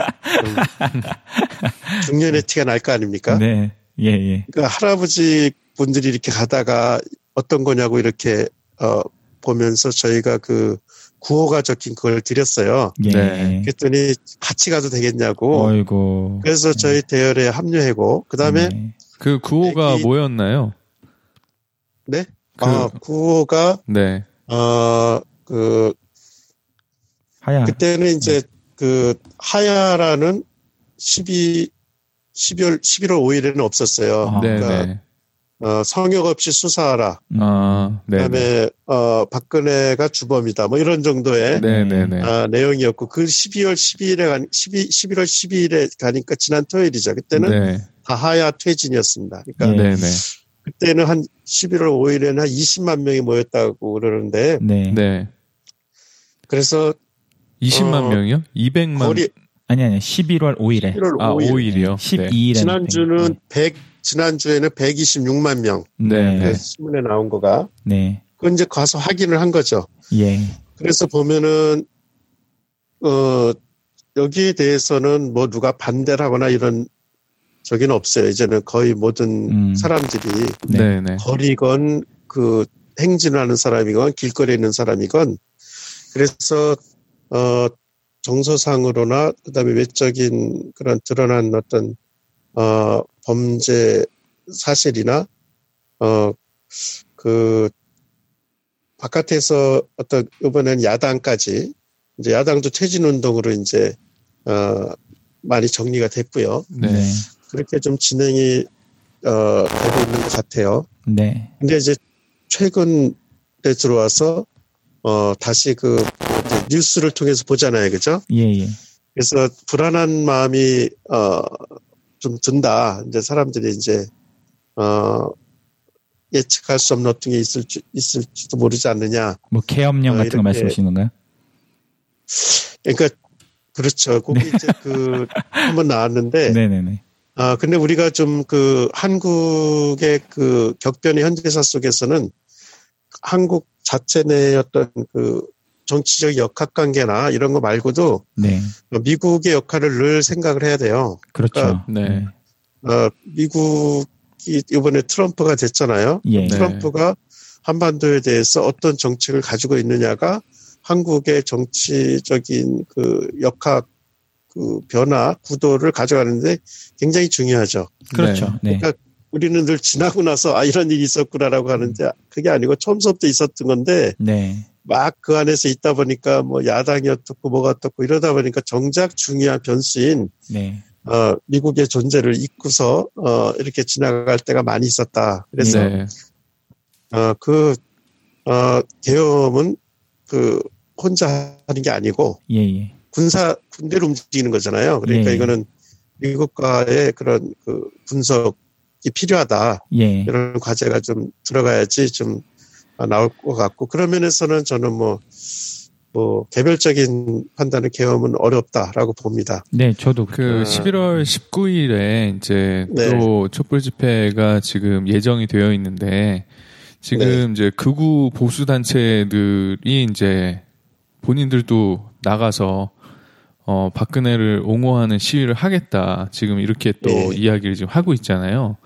중년의 티가 날 거 아닙니까? 네, 예, 예. 그러니까 할아버지 분들이 이렇게 가다가 어떤 거냐고 이렇게 어 보면서 저희가 그 구호가 적힌 그걸 드렸어요. 네. 그랬더니 같이 가도 되겠냐고. 어이고. 그래서 저희 대열에 합류하고 그 다음에 네. 그 구호가 애기... 뭐였나요? 네? 그... 아 구호가 네. 어 그 하야. 그때는 이제 네. 그 하야라는 십이, 십이월, 십일월 오일에는 없었어요. 아, 그러니까 네네. 어, 성역 없이 수사하라. 아, 그다음에 어, 박근혜가 주범이다. 뭐 이런 정도의 네네네. 아, 내용이었고 그 십이월 십이일에 가 십이, 십일월 십이일에 가니까 지난 토요일이죠. 그때는 네. 다 하야 퇴진이었습니다. 그러니까 네네. 그때는 한 십일월 오일에는 한 이십만 명이 모였다고 그러는데. 네. 네. 그래서 이십만 어, 명이요? 이백만. 거리, 아니, 아니, 십일월 오일에. 십일월 아, 오일이요? 십이일에. 지난주는 백, 지난주에는 백이십육만 명. 네. 네. 신문에 나온 거가. 네. 그건 이제 가서 확인을 한 거죠. 예. 그래서 보면은, 어, 여기에 대해서는 뭐 누가 반대를 하거나 이런 저기는 없어요. 이제는 거의 모든 음. 사람들이. 네. 네. 거리건 그 행진을 하는 사람이건 길거리에 있는 사람이건. 그래서, 어, 정서상으로나 그다음에 외적인 그런 드러난 어떤 어 범죄 사실이나 어 그 바깥에서 어떤 이번엔 야당까지 이제 야당도 퇴진 운동으로 이제 어 많이 정리가 됐고요. 네. 그렇게 좀 진행이 어 되고 있는 것 같아요. 네. 근데 이제 최근에 들어와서 어 다시 그 뉴스를 통해서 보잖아요, 그죠? 예, 예. 그래서 불안한 마음이 어 좀 든다. 이제 사람들이 이제 어 예측할 수 없는 어떤 게 있을지 있을지도 모르지 않느냐. 뭐 계엄령 어, 같은 거 말씀하시는 건가요? 그러니까 그렇죠. 거기 네. 이제 그 한번 나왔는데. 네네네. 아 근데 우리가 좀 그 한국의 그 격변의 현대사 속에서는 한국 자체 내의 어떤 그 정치적 역학관계나 이런 거 말고도 네. 미국의 역할을 늘 생각을 해야 돼요. 그렇죠. 그러니까, 네. 어, 미국이 이번에 트럼프가 됐잖아요. 예. 트럼프가 한반도에 대해서 어떤 정책을 가지고 있느냐가 한국의 정치적인 그 역학 그 변화 구도를 가져가는데 굉장히 중요하죠. 그렇죠. 네. 그러니까 우리는 늘 지나고 나서 아 이런 일이 있었구나라고 하는데 그게 아니고 처음부터 있었던 건데. 네. 막 그 안에서 있다 보니까 뭐 야당이 어떻고 뭐가 어떻고 이러다 보니까 정작 중요한 변수인 네. 어, 미국의 존재를 잊고서 어, 이렇게 지나갈 때가 많이 있었다. 그래서 네. 어, 그 어, 계엄은 그 혼자 하는 게 아니고 예, 예. 군사 군대로 움직이는 거잖아요. 그러니까 예. 이거는 미국과의 그런 그 분석이 필요하다. 예. 이런 과제가 좀 들어가야지 좀 나올 것 같고 그런 면에서는 저는 뭐, 뭐 개별적인 판단을 계엄은 어렵다라고 봅니다. 네, 저도 그 어... 십일월 십구일에 이제 네. 또 촛불 집회가 지금 예정이 되어 있는데 지금 네. 이제 극우 보수 단체들이 이제 본인들도 나가서 어 박근혜를 옹호하는 시위를 하겠다 지금 이렇게 또 네. 이야기를 지금 하고 있잖아요.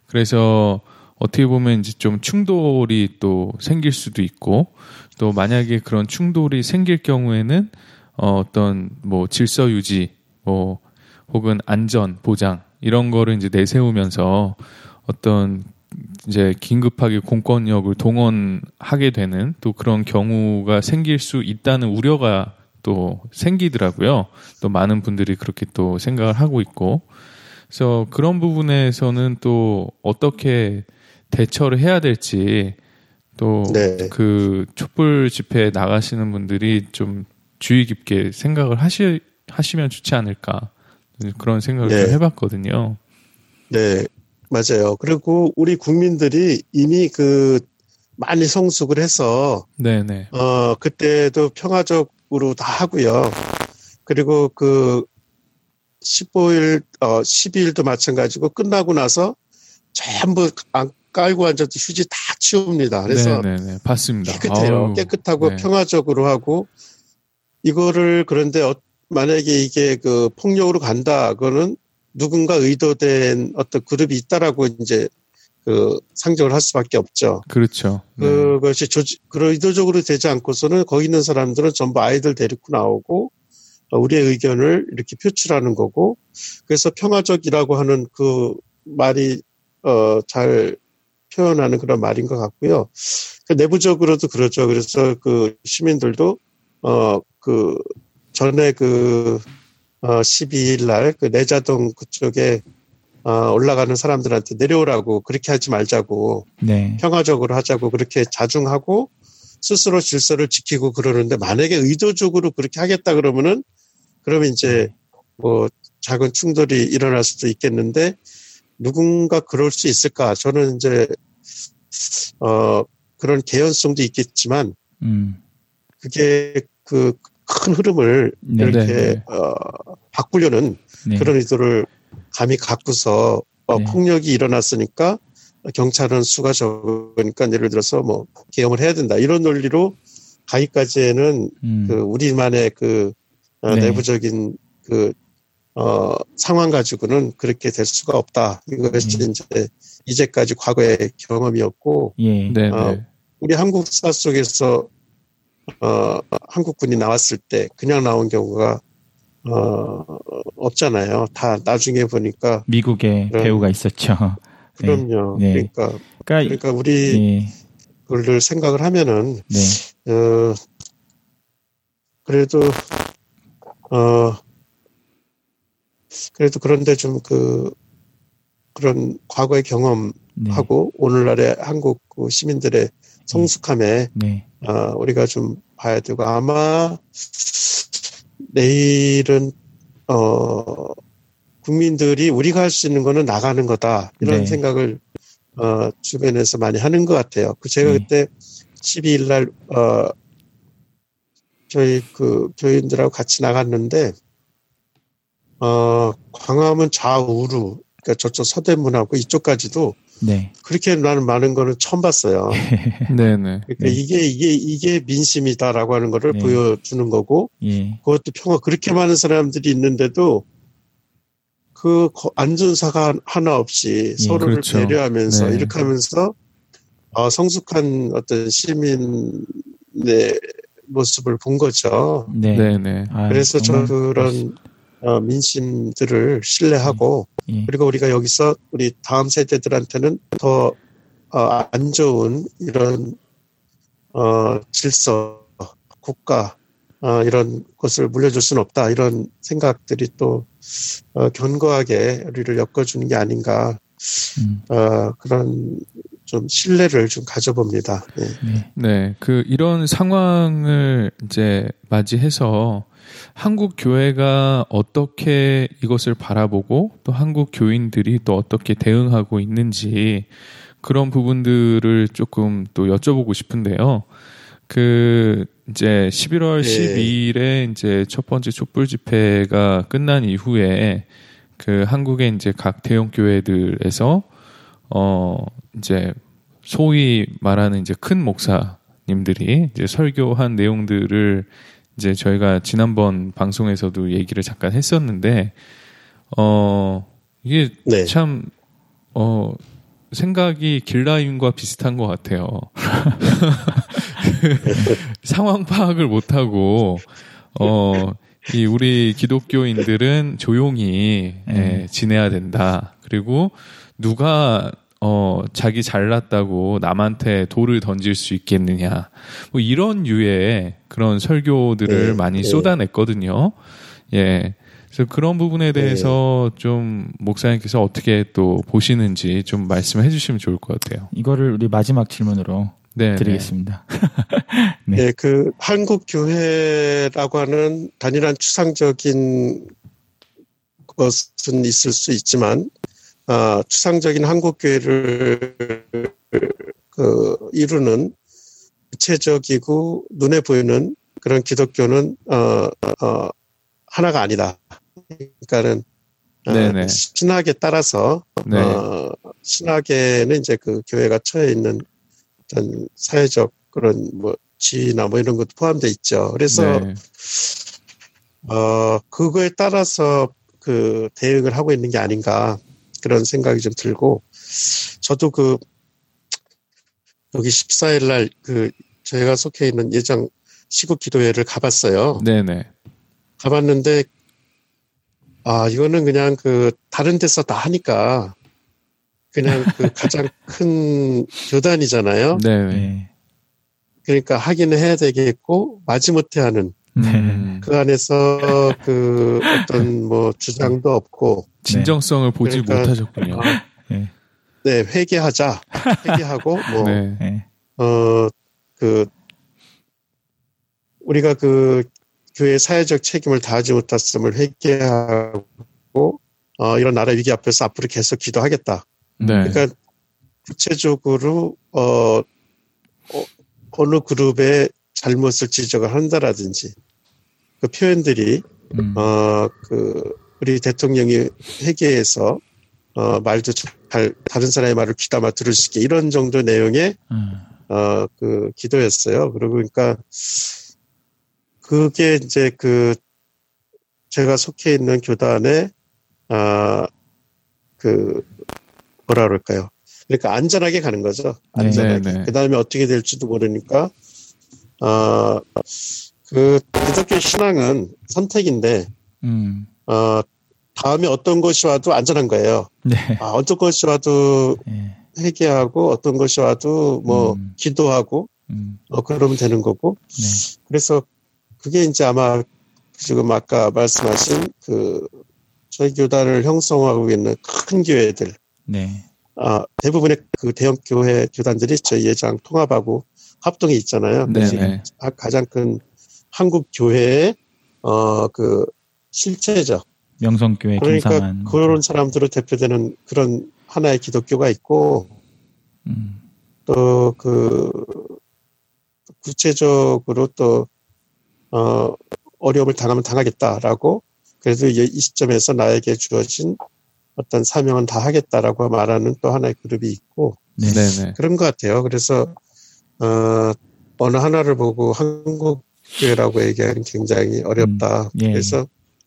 그래서 어떻게 보면 이제 좀 충돌이 또 생길 수도 있고 또 만약에 그런 충돌이 생길 경우에는 어 어떤 뭐 질서 유지 뭐 혹은 안전 보장 이런 거를 이제 내세우면서 어떤 이제 긴급하게 공권력을 동원하게 되는 또 그런 경우가 생길 수 있다는 우려가 또 생기더라고요. 또 많은 분들이 그렇게 또 생각을 하고 있고 그래서 그런 부분에서는 또 어떻게 대처를 해야 될지 또 그 네. 촛불 집회에 나가시는 분들이 좀 주의 깊게 생각을 하시, 하시면 좋지 않을까 그런 생각을 네. 좀 해봤거든요. 네, 맞아요. 그리고 우리 국민들이 이미 그 많이 성숙을 해서 네네. 어 그때도 평화적으로 다 하고요. 그리고 그 십오 일, 어 십이 일도 마찬가지고 끝나고 나서 전부 안 깔고 앉아도 휴지 다 치웁니다. 그래서 네네네. 봤습니다. 깨끗해요. 아유, 깨끗하고 네. 평화적으로 하고 이거를 그런데 어, 만약에 이게 그 폭력으로 간다, 그거는 누군가 의도된 어떤 그룹이 있다라고 이제 그 상정을 할 수밖에 없죠. 그렇죠. 네. 그것이 조직, 그런 의도적으로 되지 않고서는 거기 있는 사람들은 전부 아이들 데리고 나오고 우리의 의견을 이렇게 표출하는 거고, 그래서 평화적이라고 하는 그 말이 어, 잘 표현하는 그런 말인 것 같고요. 그 내부적으로도 그렇죠. 그래서 그 시민들도 어, 그 전에 그 어, 십이 일 날 그 내자동 그쪽에 어, 올라가는 사람들한테 내려오라고, 그렇게 하지 말자고, 네. 평화적으로 하자고 그렇게 자중하고 스스로 질서를 지키고 그러는데, 만약에 의도적으로 그렇게 하겠다 그러면은 그러면 이제 뭐 작은 충돌이 일어날 수도 있겠는데, 누군가 그럴 수 있을까? 저는 이제 어 그런 개연성도 있겠지만 음. 그게 그 큰 흐름을 네, 이렇게 네. 어 바꾸려는 네. 그런 의도를 감히 갖고서 어, 네. 폭력이 일어났으니까 경찰은 수가 적으니까 예를 들어서 뭐 계엄을 해야 된다, 이런 논리로 가기까지에는 음. 그 우리만의 그 어, 네. 내부적인 그 어, 상황 가지고는 그렇게 될 수가 없다. 이것이 네. 이제 이제까지 과거의 경험이었고, 예. 어, 우리 한국사 속에서 어, 한국군이 나왔을 때 그냥 나온 경우가 어, 없잖아요. 다 나중에 보니까 미국의 그런, 배우가 있었죠. 그럼요. 네. 그러니까, 그러니까 그러니까 우리 네. 그걸 생각을 하면은 네. 어, 그래도 어, 그래도 그런데 좀 그 그런 과거의 경험하고 네. 오늘날의 한국 시민들의 성숙함에 네. 어, 우리가 좀 봐야 되고, 아마 내일은 어, 국민들이 우리가 할 수 있는 거는 나가는 거다, 이런 네. 생각을 어, 주변에서 많이 하는 것 같아요. 그 제가 네. 그때 십이 일 날 어, 저희 그 교인들하고 같이 나갔는데, 어, 광화문 좌우로, 그러니까 저쪽 서대문하고 이쪽까지도 네. 그렇게 나는 많은 거는 처음 봤어요. 네네. 그러니까 네. 이게, 이게, 이게 민심이다라고 하는 거를 네. 보여주는 거고, 예. 그것도 평화, 그렇게 많은 사람들이 있는데도 그 안전사가 하나 없이 예. 서로를 그렇죠. 배려하면서 네. 이렇게 하면서 어, 성숙한 어떤 시민의 모습을 본 거죠. 네. 네네. 그래서 저 그런 어, 민심들을 신뢰하고 예. 그리고 우리가 여기서 우리 다음 세대들한테는 더 어, 안 좋은 이런 어, 질서, 국가 어, 이런 것을 물려줄 수는 없다, 이런 생각들이 또 어, 견고하게 우리를 엮어주는 게 아닌가 음. 어, 그런 좀 신뢰를 좀 가져봅니다. 네. 네, 그 이런 상황을 이제 맞이해서 한국 교회가 어떻게 이것을 바라보고 또 한국 교인들이 또 어떻게 대응하고 있는지, 그런 부분들을 조금 또 여쭤보고 싶은데요. 그 이제 십일월 네. 십이일에 이제 첫 번째 촛불 집회가 끝난 이후에 그 한국의 이제 각 대형 교회들에서 어 이제 소위 말하는 이제 큰 목사님들이 이제 설교한 내용들을 이제 저희가 지난번 방송에서도 얘기를 잠깐 했었는데, 어, 이게 네. 참, 어, 생각이 길라임과 비슷한 것 같아요. 상황 파악을 못하고, 어, 이 우리 기독교인들은 조용히 예, 지내야 된다. 그리고 누가 어, 자기 잘났다고 남한테 돌을 던질 수 있겠느냐. 뭐 이런 유의 그런 설교들을 네, 많이 네. 쏟아냈거든요. 예. 그래서 그런 부분에 대해서 네. 좀 목사님께서 어떻게 또 보시는지 좀 말씀해 주시면 좋을 것 같아요. 이거를 우리 마지막 질문으로 네, 드리겠습니다. 네. 네, 그 한국 교회라고 하는 단일한 추상적인 것은 있을 수 있지만 어, 추상적인 한국교회를 그 이루는 구체적이고 눈에 보이는 그런 기독교는 어, 어, 하나가 아니다. 그러니까는 어, 신학에 따라서 네. 어, 신학에는 이제 그 교회가 처해 있는 어떤 사회적 그런 뭐 지위나 뭐 이런 것도 포함되어 있죠. 그래서 네. 어, 그거에 따라서 그 대응을 하고 있는 게 아닌가 그런 생각이 좀 들고 저도 그 여기 십사 일 날 그 저희가 속해 있는 예장 시국 기도회를 가봤어요. 네네. 가봤는데 아 이거는 그냥 그 다른 데서 다 하니까 그냥 그 가장 큰 교단이잖아요. 네. 그러니까 하기는 해야 되겠고 마지못해 하는 네. 그 안에서 그 어떤 뭐 주장도 없고 진정성을 네. 보지 그러니까, 못하셨군요. 아, 네. 네, 회개하자. 회개하고 뭐 네. 어 그 우리가 그 교회 사회적 책임을 다하지 못했음을 회개하고 어 이런 나라 위기 앞에서 앞으로 계속 기도하겠다. 네. 그러니까 구체적으로 어, 어 어느 그룹의 잘못을 지적을 한다라든지 그 표현들이 음. 어 그 우리 대통령이 회개해서 어 말도 잘 다른 사람의 말을 귀담아 들을 수 있게 이런 정도 내용의 음. 어 그 기도였어요. 그러고 그러니까 그게 이제 그 제가 속해 있는 교단의 아 그 뭐라 그럴까요? 그러니까 안전하게 가는 거죠. 안전하게. 네, 네. 그 다음에 어떻게 될지도 모르니까 어 그 기독교 신앙은 선택인데 음. 어 다음에 어떤 것이 와도 안전한 거예요. 네. 아, 어떤 것이 와도 네. 회개하고 어떤 것이 와도 뭐 음. 기도하고 음. 어 그러면 되는 거고. 네. 그래서 그게 이제 아마 지금 아까 말씀하신 그 저희 교단을 형성하고 있는 큰 교회들. 네. 아, 대부분의 그 대형 교회 교단들이 저희 예장 통합하고 합동이 있잖아요. 네네. 가장 큰 한국 교회의 어 그 실체죠. 명성교회 그러니까 김상한 그런 사람들로 대표되는 그런 하나의 기독교가 있고 음. 또 그 구체적으로 또 어 어려움을 당하면 당하겠다라고 그래도 이 시점에서 나에게 주어진 어떤 사명은 다 하겠다라고 말하는 또 하나의 그룹이 있고 네네. 그런 것 같아요. 그래서 어 어느 하나를 보고 한국교회라고 얘기하기는 굉장히 어렵다. 음. 예. 그래서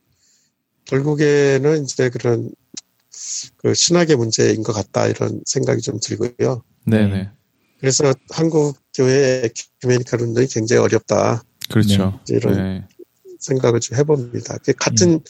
결국에는 이제 그런 그 신학의 문제인 것 같다 이런 생각이 좀 들고요. 네네. 그래서 한국 교회의 에큐메니컬 운동이 굉장히 어렵다. 그렇죠. 이런 네. 생각을 좀 해봅니다. 같은 네.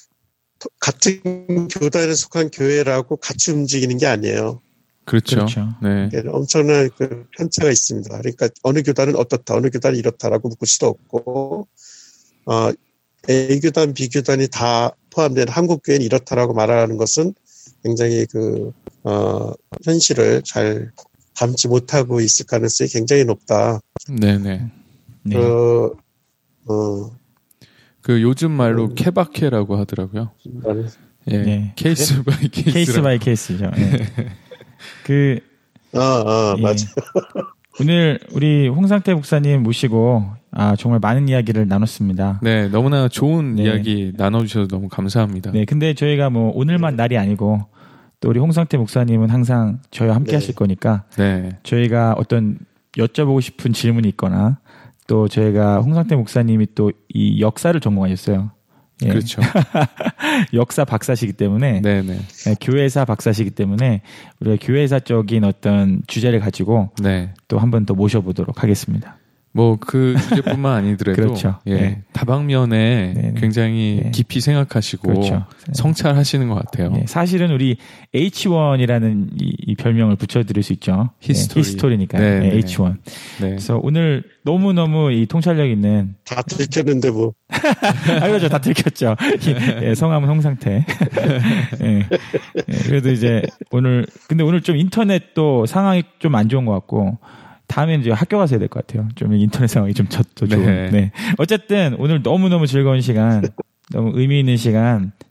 같은 교단에 속한 교회라고 같이 움직이는 게 아니에요. 그렇죠. 그렇죠. 네. 엄청난 그 편차가 있습니다. 그러니까 어느 교단은 어떻다, 어느 교단은 이렇다라고 묻을 수도 없고, 어, A 교단, B 교단이 다 포함된 한국 교회는 이렇다라고 말하는 것은 굉장히 그 어, 현실을 잘 담지 못하고 있을 가능성이 굉장히 높다. 네네. 네. 그, 어, 그 요즘 말로 음, 케바케라고 하더라고요. 예, 네. 케이스 바이 케이스. 케이스 바이 케이스죠. 예. 그, 아, 아, 예. 맞아요. 오늘 우리 홍상태 목사님 모시고 아 정말 많은 이야기를 나눴습니다. 네, 너무나 좋은 네. 이야기 나눠주셔서 너무 감사합니다. 네, 근데 저희가 뭐 오늘만 날이 아니고 또 우리 홍상태 목사님은 항상 저희와 함께 네. 하실 거니까 네. 저희가 어떤 여쭤보고 싶은 질문이 있거나 또 저희가 홍상태 목사님이 또 이 역사를 전공하셨어요. 예. 그렇죠. 역사 박사시기 때문에 네네. 네, 교회사 박사시기 때문에 우리가 교회사적인 어떤 주제를 가지고 네. 또 한 번 더 모셔보도록 하겠습니다. 뭐 그 주제뿐만 아니더라도 그렇죠. 예, 네. 다방면에 네네. 굉장히 네. 깊이 생각하시고 그렇죠. 성찰하시는 것 같아요. 네. 사실은 우리 에이치 원이라는 이, 이 별명을 붙여드릴 수 있죠. 히스토리. 네. 히스토리니까 네, 네. 네. 에이치 원. 네. 그래서 오늘 너무너무 이 통찰력 있는 다 들켰는데 뭐. 아, 그렇죠. 다 들켰죠. 예, 성함은 홍상태. 예. 예, 그래도 이제 오늘 근데 오늘 좀 인터넷도 상황이 좀 안 좋은 것 같고 다음에는 이제 학교 가서 해야 될 것 같아요. 좀 인터넷 상황이 좀 더 좋은. 네. 네. 어쨌든 오늘 너무너무 즐거운 시간, 너무 의미 있는 시간,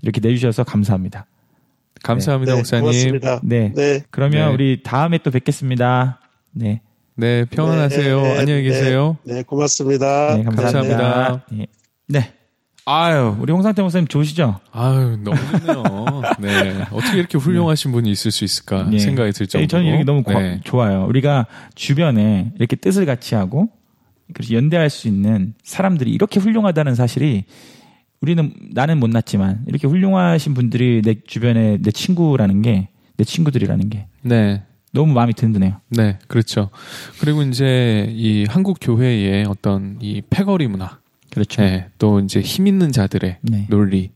이렇게 내주셔서 감사합니다. 감사합니다, 네, 목사님. 고맙습니다. 네. 네. 그러면 네. 우리 다음에 또 뵙겠습니다. 네. 네, 평안하세요. 네, 네, 안녕히 계세요. 네, 네 고맙습니다. 네, 감사합니다. 감사합니다. 네. 네. 아유, 우리 홍상태 목사님 좋으시죠? 아유, 너무 좋네요. 네. 어떻게 이렇게 훌륭하신 네. 분이 있을 수 있을까 네. 생각이 들 정도로. 저는 이렇게 너무 네. 좋아요. 우리가 주변에 이렇게 뜻을 같이 하고 그래서 연대할 수 있는 사람들이 이렇게 훌륭하다는 사실이 우리는 나는 못났지만 이렇게 훌륭하신 분들이 내 주변에 내 친구라는 게 내 친구들이라는 게 네. 너무 마음이 든든해요. 네, 그렇죠. 그리고 이제 이 한국 교회의 어떤 이 패거리 문화, 그렇죠. 네, 또 이제 힘 있는 자들의 네. 논리,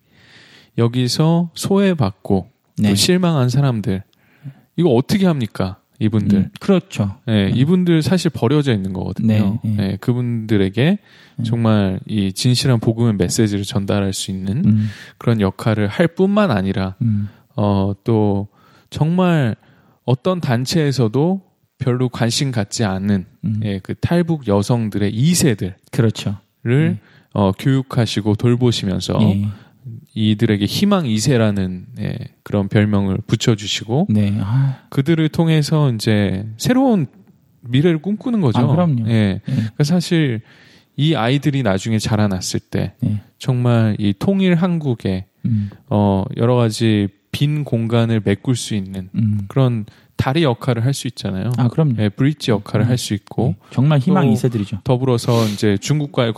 여기서 소외받고 네. 또 실망한 사람들, 이거 어떻게 합니까? 이분들. 음, 그렇죠. 네, 네, 이분들 사실 버려져 있는 거거든요. 네, 네. 네, 그분들에게 정말 이 진실한 복음의 메시지를 전달할 수 있는 음. 그런 역할을 할 뿐만 아니라, 음. 어, 또 정말 어떤 단체에서도 별로 관심 갖지 않는 음. 예, 그 탈북 여성들의 이 세들을 그렇죠. 네. 어, 교육하시고 돌보시면서 예. 이들에게 희망 이 세라는 예, 그런 별명을 붙여주시고 네. 아. 그들을 통해서 이제 새로운 미래를 꿈꾸는 거죠. 아, 그럼요. 예. 예. 그러니까 사실 이 아이들이 나중에 자라났을 때 예. 정말 이 통일 한국에 음. 어, 여러 가지 빈 공간을 메꿀 수 있는 음. 그런 다리 역할을 할 수 있잖아요. 아, 그럼요. 네, 브릿지 역할을 음. 할 수 있고. 네. 정말 희망 이 세들이죠. 더불어서 이제 중국과의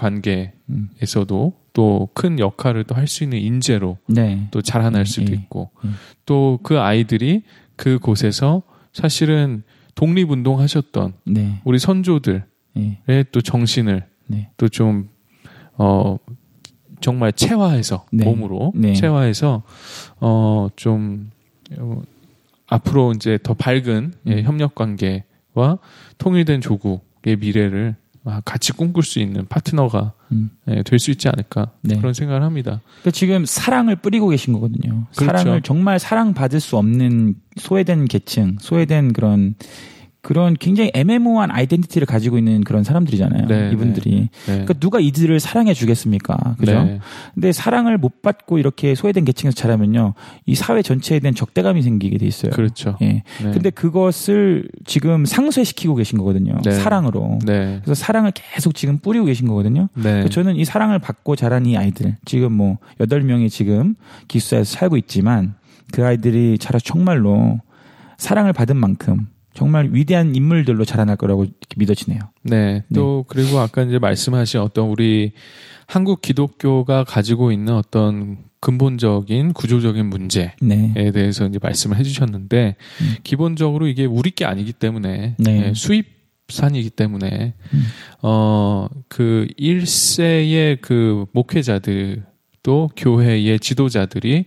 관계에서도 음. 또 큰 역할을 또 할 수 있는 인재로 네. 또 자라날 수도 네. 있고. 네. 또 그 아이들이 그곳에서 사실은 독립운동 하셨던 네. 우리 선조들의 네. 또 정신을 네. 또 좀, 어, 정말 체화해서, 네. 몸으로 네. 체화해서, 어, 좀, 어, 앞으로 이제 더 밝은 음. 예, 협력 관계와 통일된 조국의 미래를 같이 꿈꿀 수 있는 파트너가 음. 예, 될 수 있지 않을까 네. 그런 생각을 합니다. 그러니까 지금 사랑을 뿌리고 계신 거거든요. 그렇죠. 사랑을 정말 사랑받을 수 없는 소외된 계층, 소외된 그런 그런 굉장히 애매모호한 아이덴티티를 가지고 있는 그런 사람들이잖아요. 네, 이분들이. 네, 네. 그러니까 누가 이들을 사랑해 주겠습니까? 그죠? 네. 근데 사랑을 못 받고 이렇게 소외된 계층에서 자라면요. 이 사회 전체에 대한 적대감이 생기게 돼 있어요. 그렇죠. 예. 네. 근데 그것을 지금 상쇄시키고 계신 거거든요. 네. 사랑으로. 네. 그래서 사랑을 계속 지금 뿌리고 계신 거거든요. 네. 저는 이 사랑을 받고 자란 이 아이들, 지금 뭐 여덟 명이 지금 기숙사에서 살고 있지만 그 아이들이 자라서 정말로 사랑을 받은 만큼 정말 위대한 인물들로 자라날 거라고 믿어지네요. 네. 또, 네. 그리고 아까 이제 말씀하신 어떤 우리 한국 기독교가 가지고 있는 어떤 근본적인 구조적인 문제에 네. 대해서 이제 말씀을 해주셨는데, 음. 기본적으로 이게 우리 게 아니기 때문에, 네. 네, 수입산이기 때문에, 음. 어, 그 일 세의 그 목회자들, 또 교회의 지도자들이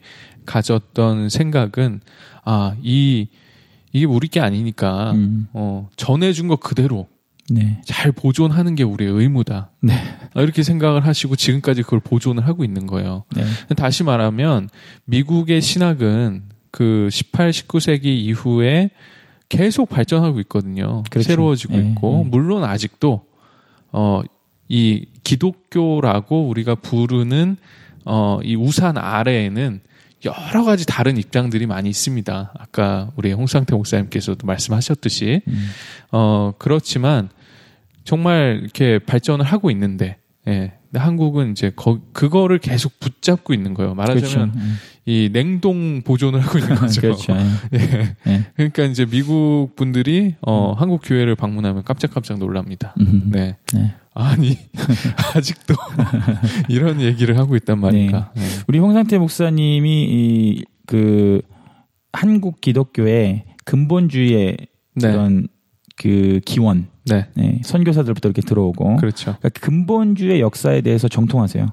가졌던 생각은, 아, 이, 이게 우리 게 아니니까 음. 어, 전해준 거 그대로 네. 잘 보존하는 게 우리의 의무다. 네. 이렇게 생각을 하시고 지금까지 그걸 보존을 하고 있는 거예요. 네. 다시 말하면 미국의 신학은 그 십팔, 십구 세기 이후에 계속 발전하고 있거든요. 그렇죠. 새로워지고 네. 있고 네. 물론 아직도 어, 이 기독교라고 우리가 부르는 어, 이 우산 아래에는 여러 가지 다른 입장들이 많이 있습니다. 아까 우리 홍상태 목사님께서도 말씀하셨듯이 음. 어 그렇지만 정말 이렇게 발전을 하고 있는데, 예. 근데 한국은 이제 거, 그거를 계속 붙잡고 있는 거예요. 말하자면 그렇죠. 이 냉동 보존을 하고 있는 거죠. 그렇죠. 예. 네. 그러니까 이제 미국 분들이 어 음. 한국 교회를 방문하면 깜짝깜짝 놀랍니다. 음. 네. 네. 아니 아직도 이런 얘기를 하고 있단 말인가. 네. 네. 우리 홍상태 목사님이 이 그 한국 기독교의 근본주의의 네. 그런 그 기원, 네. 네. 선교사들부터 이렇게 들어오고, 그렇죠. 그러니까 근본주의 역사에 대해서 정통하세요.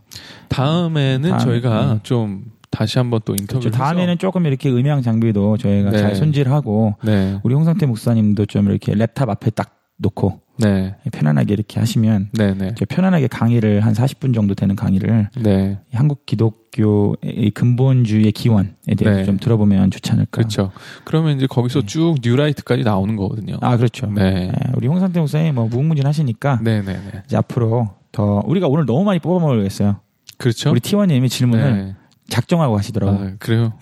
다음에는 다음, 저희가 네. 좀 다시 한번 또 인터뷰를 그렇죠. 다음에는 해서. 조금 이렇게 음향 장비도 저희가 네. 잘 손질하고 네. 우리 홍상태 목사님도 좀 이렇게 랩탑 앞에 딱 놓고 네. 편안하게 이렇게 하시면 네, 네. 이렇게 편안하게 강의를 한 사십 분 정도 되는 강의를 네. 한국 기독교의 근본주의의 기원에 대해서 네. 좀 들어보면 좋지 않을까. 그렇죠. 그러면 이제 거기서 네. 쭉 뉴라이트까지 나오는 거거든요. 아, 그렇죠. 네. 네. 우리 홍상태 목사님 뭐 무궁무진하시니까 네, 네, 네. 이제 앞으로 더 우리가 오늘 너무 많이 뽑아먹으겠어요. 그렇죠. 우리 티원님이 질문을 네. 작정하고 하시더라고요. 아, 그래요?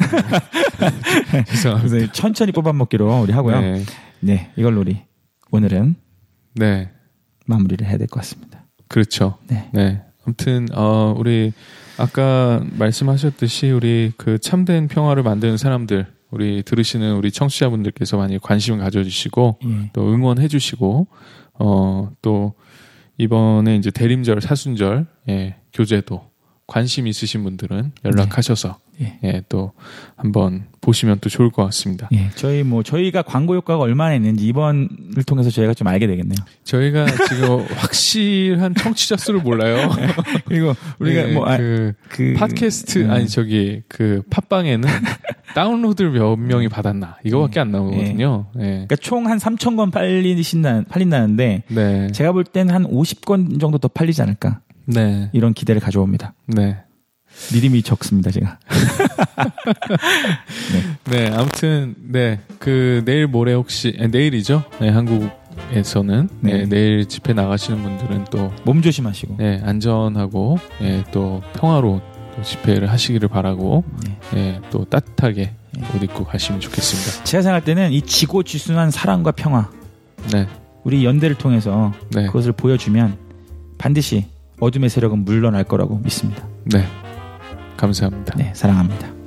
그래서 천천히 뽑아먹기로 우리 하고요. 네, 네 이걸로 우리 오늘은 네 마무리를 해야 될 것 같습니다. 그렇죠. 네. 네. 아무튼 어, 우리 아까 말씀하셨듯이 우리 그 참된 평화를 만드는 사람들, 우리 들으시는 우리 청취자분들께서 많이 관심을 가져주시고 예. 또 응원해주시고 어, 또 이번에 이제 대림절, 사순절 예, 교제도 관심 있으신 분들은 연락하셔서 네. 예. 예, 또 한번 보시면 또 좋을 것 같습니다. 예, 저희 뭐 저희가 광고 효과가 얼마나 있는지 이번을 통해서 저희가 좀 알게 되겠네요. 저희가 지금 확실한 청취자 수를 몰라요. 그리고 우리가 예, 뭐 그, 아, 그 팟캐스트 음. 아니 저기 그 팟빵에는 다운로드를 몇 명이 받았나 이거밖에 안 나오거든요. 예. 예. 그러니까 총 한 삼천 권 팔리신다 팔린다는데 네. 제가 볼 때는 한 오십 권 정도 더 팔리지 않을까. 네. 이런 기대를 가져옵니다. 네. 믿음이 적습니다, 제가. 네. 네, 아무튼, 네. 그, 내일 모레 혹시, 네, 내일이죠? 네, 한국에서는. 네. 네, 내일 집회 나가시는 분들은 또. 몸 조심하시고. 네, 안전하고, 네, 또 평화로 또 집회를 하시기를 바라고, 네, 네 또 따뜻하게 네. 옷 입고 가시면 좋겠습니다. 제가 생각할 때는 이 지고지순한 사랑과 평화. 네. 우리 연대를 통해서 네. 그것을 보여주면 반드시 어둠의 세력은 물러날 거라고 믿습니다. 네. 감사합니다. 네, 사랑합니다.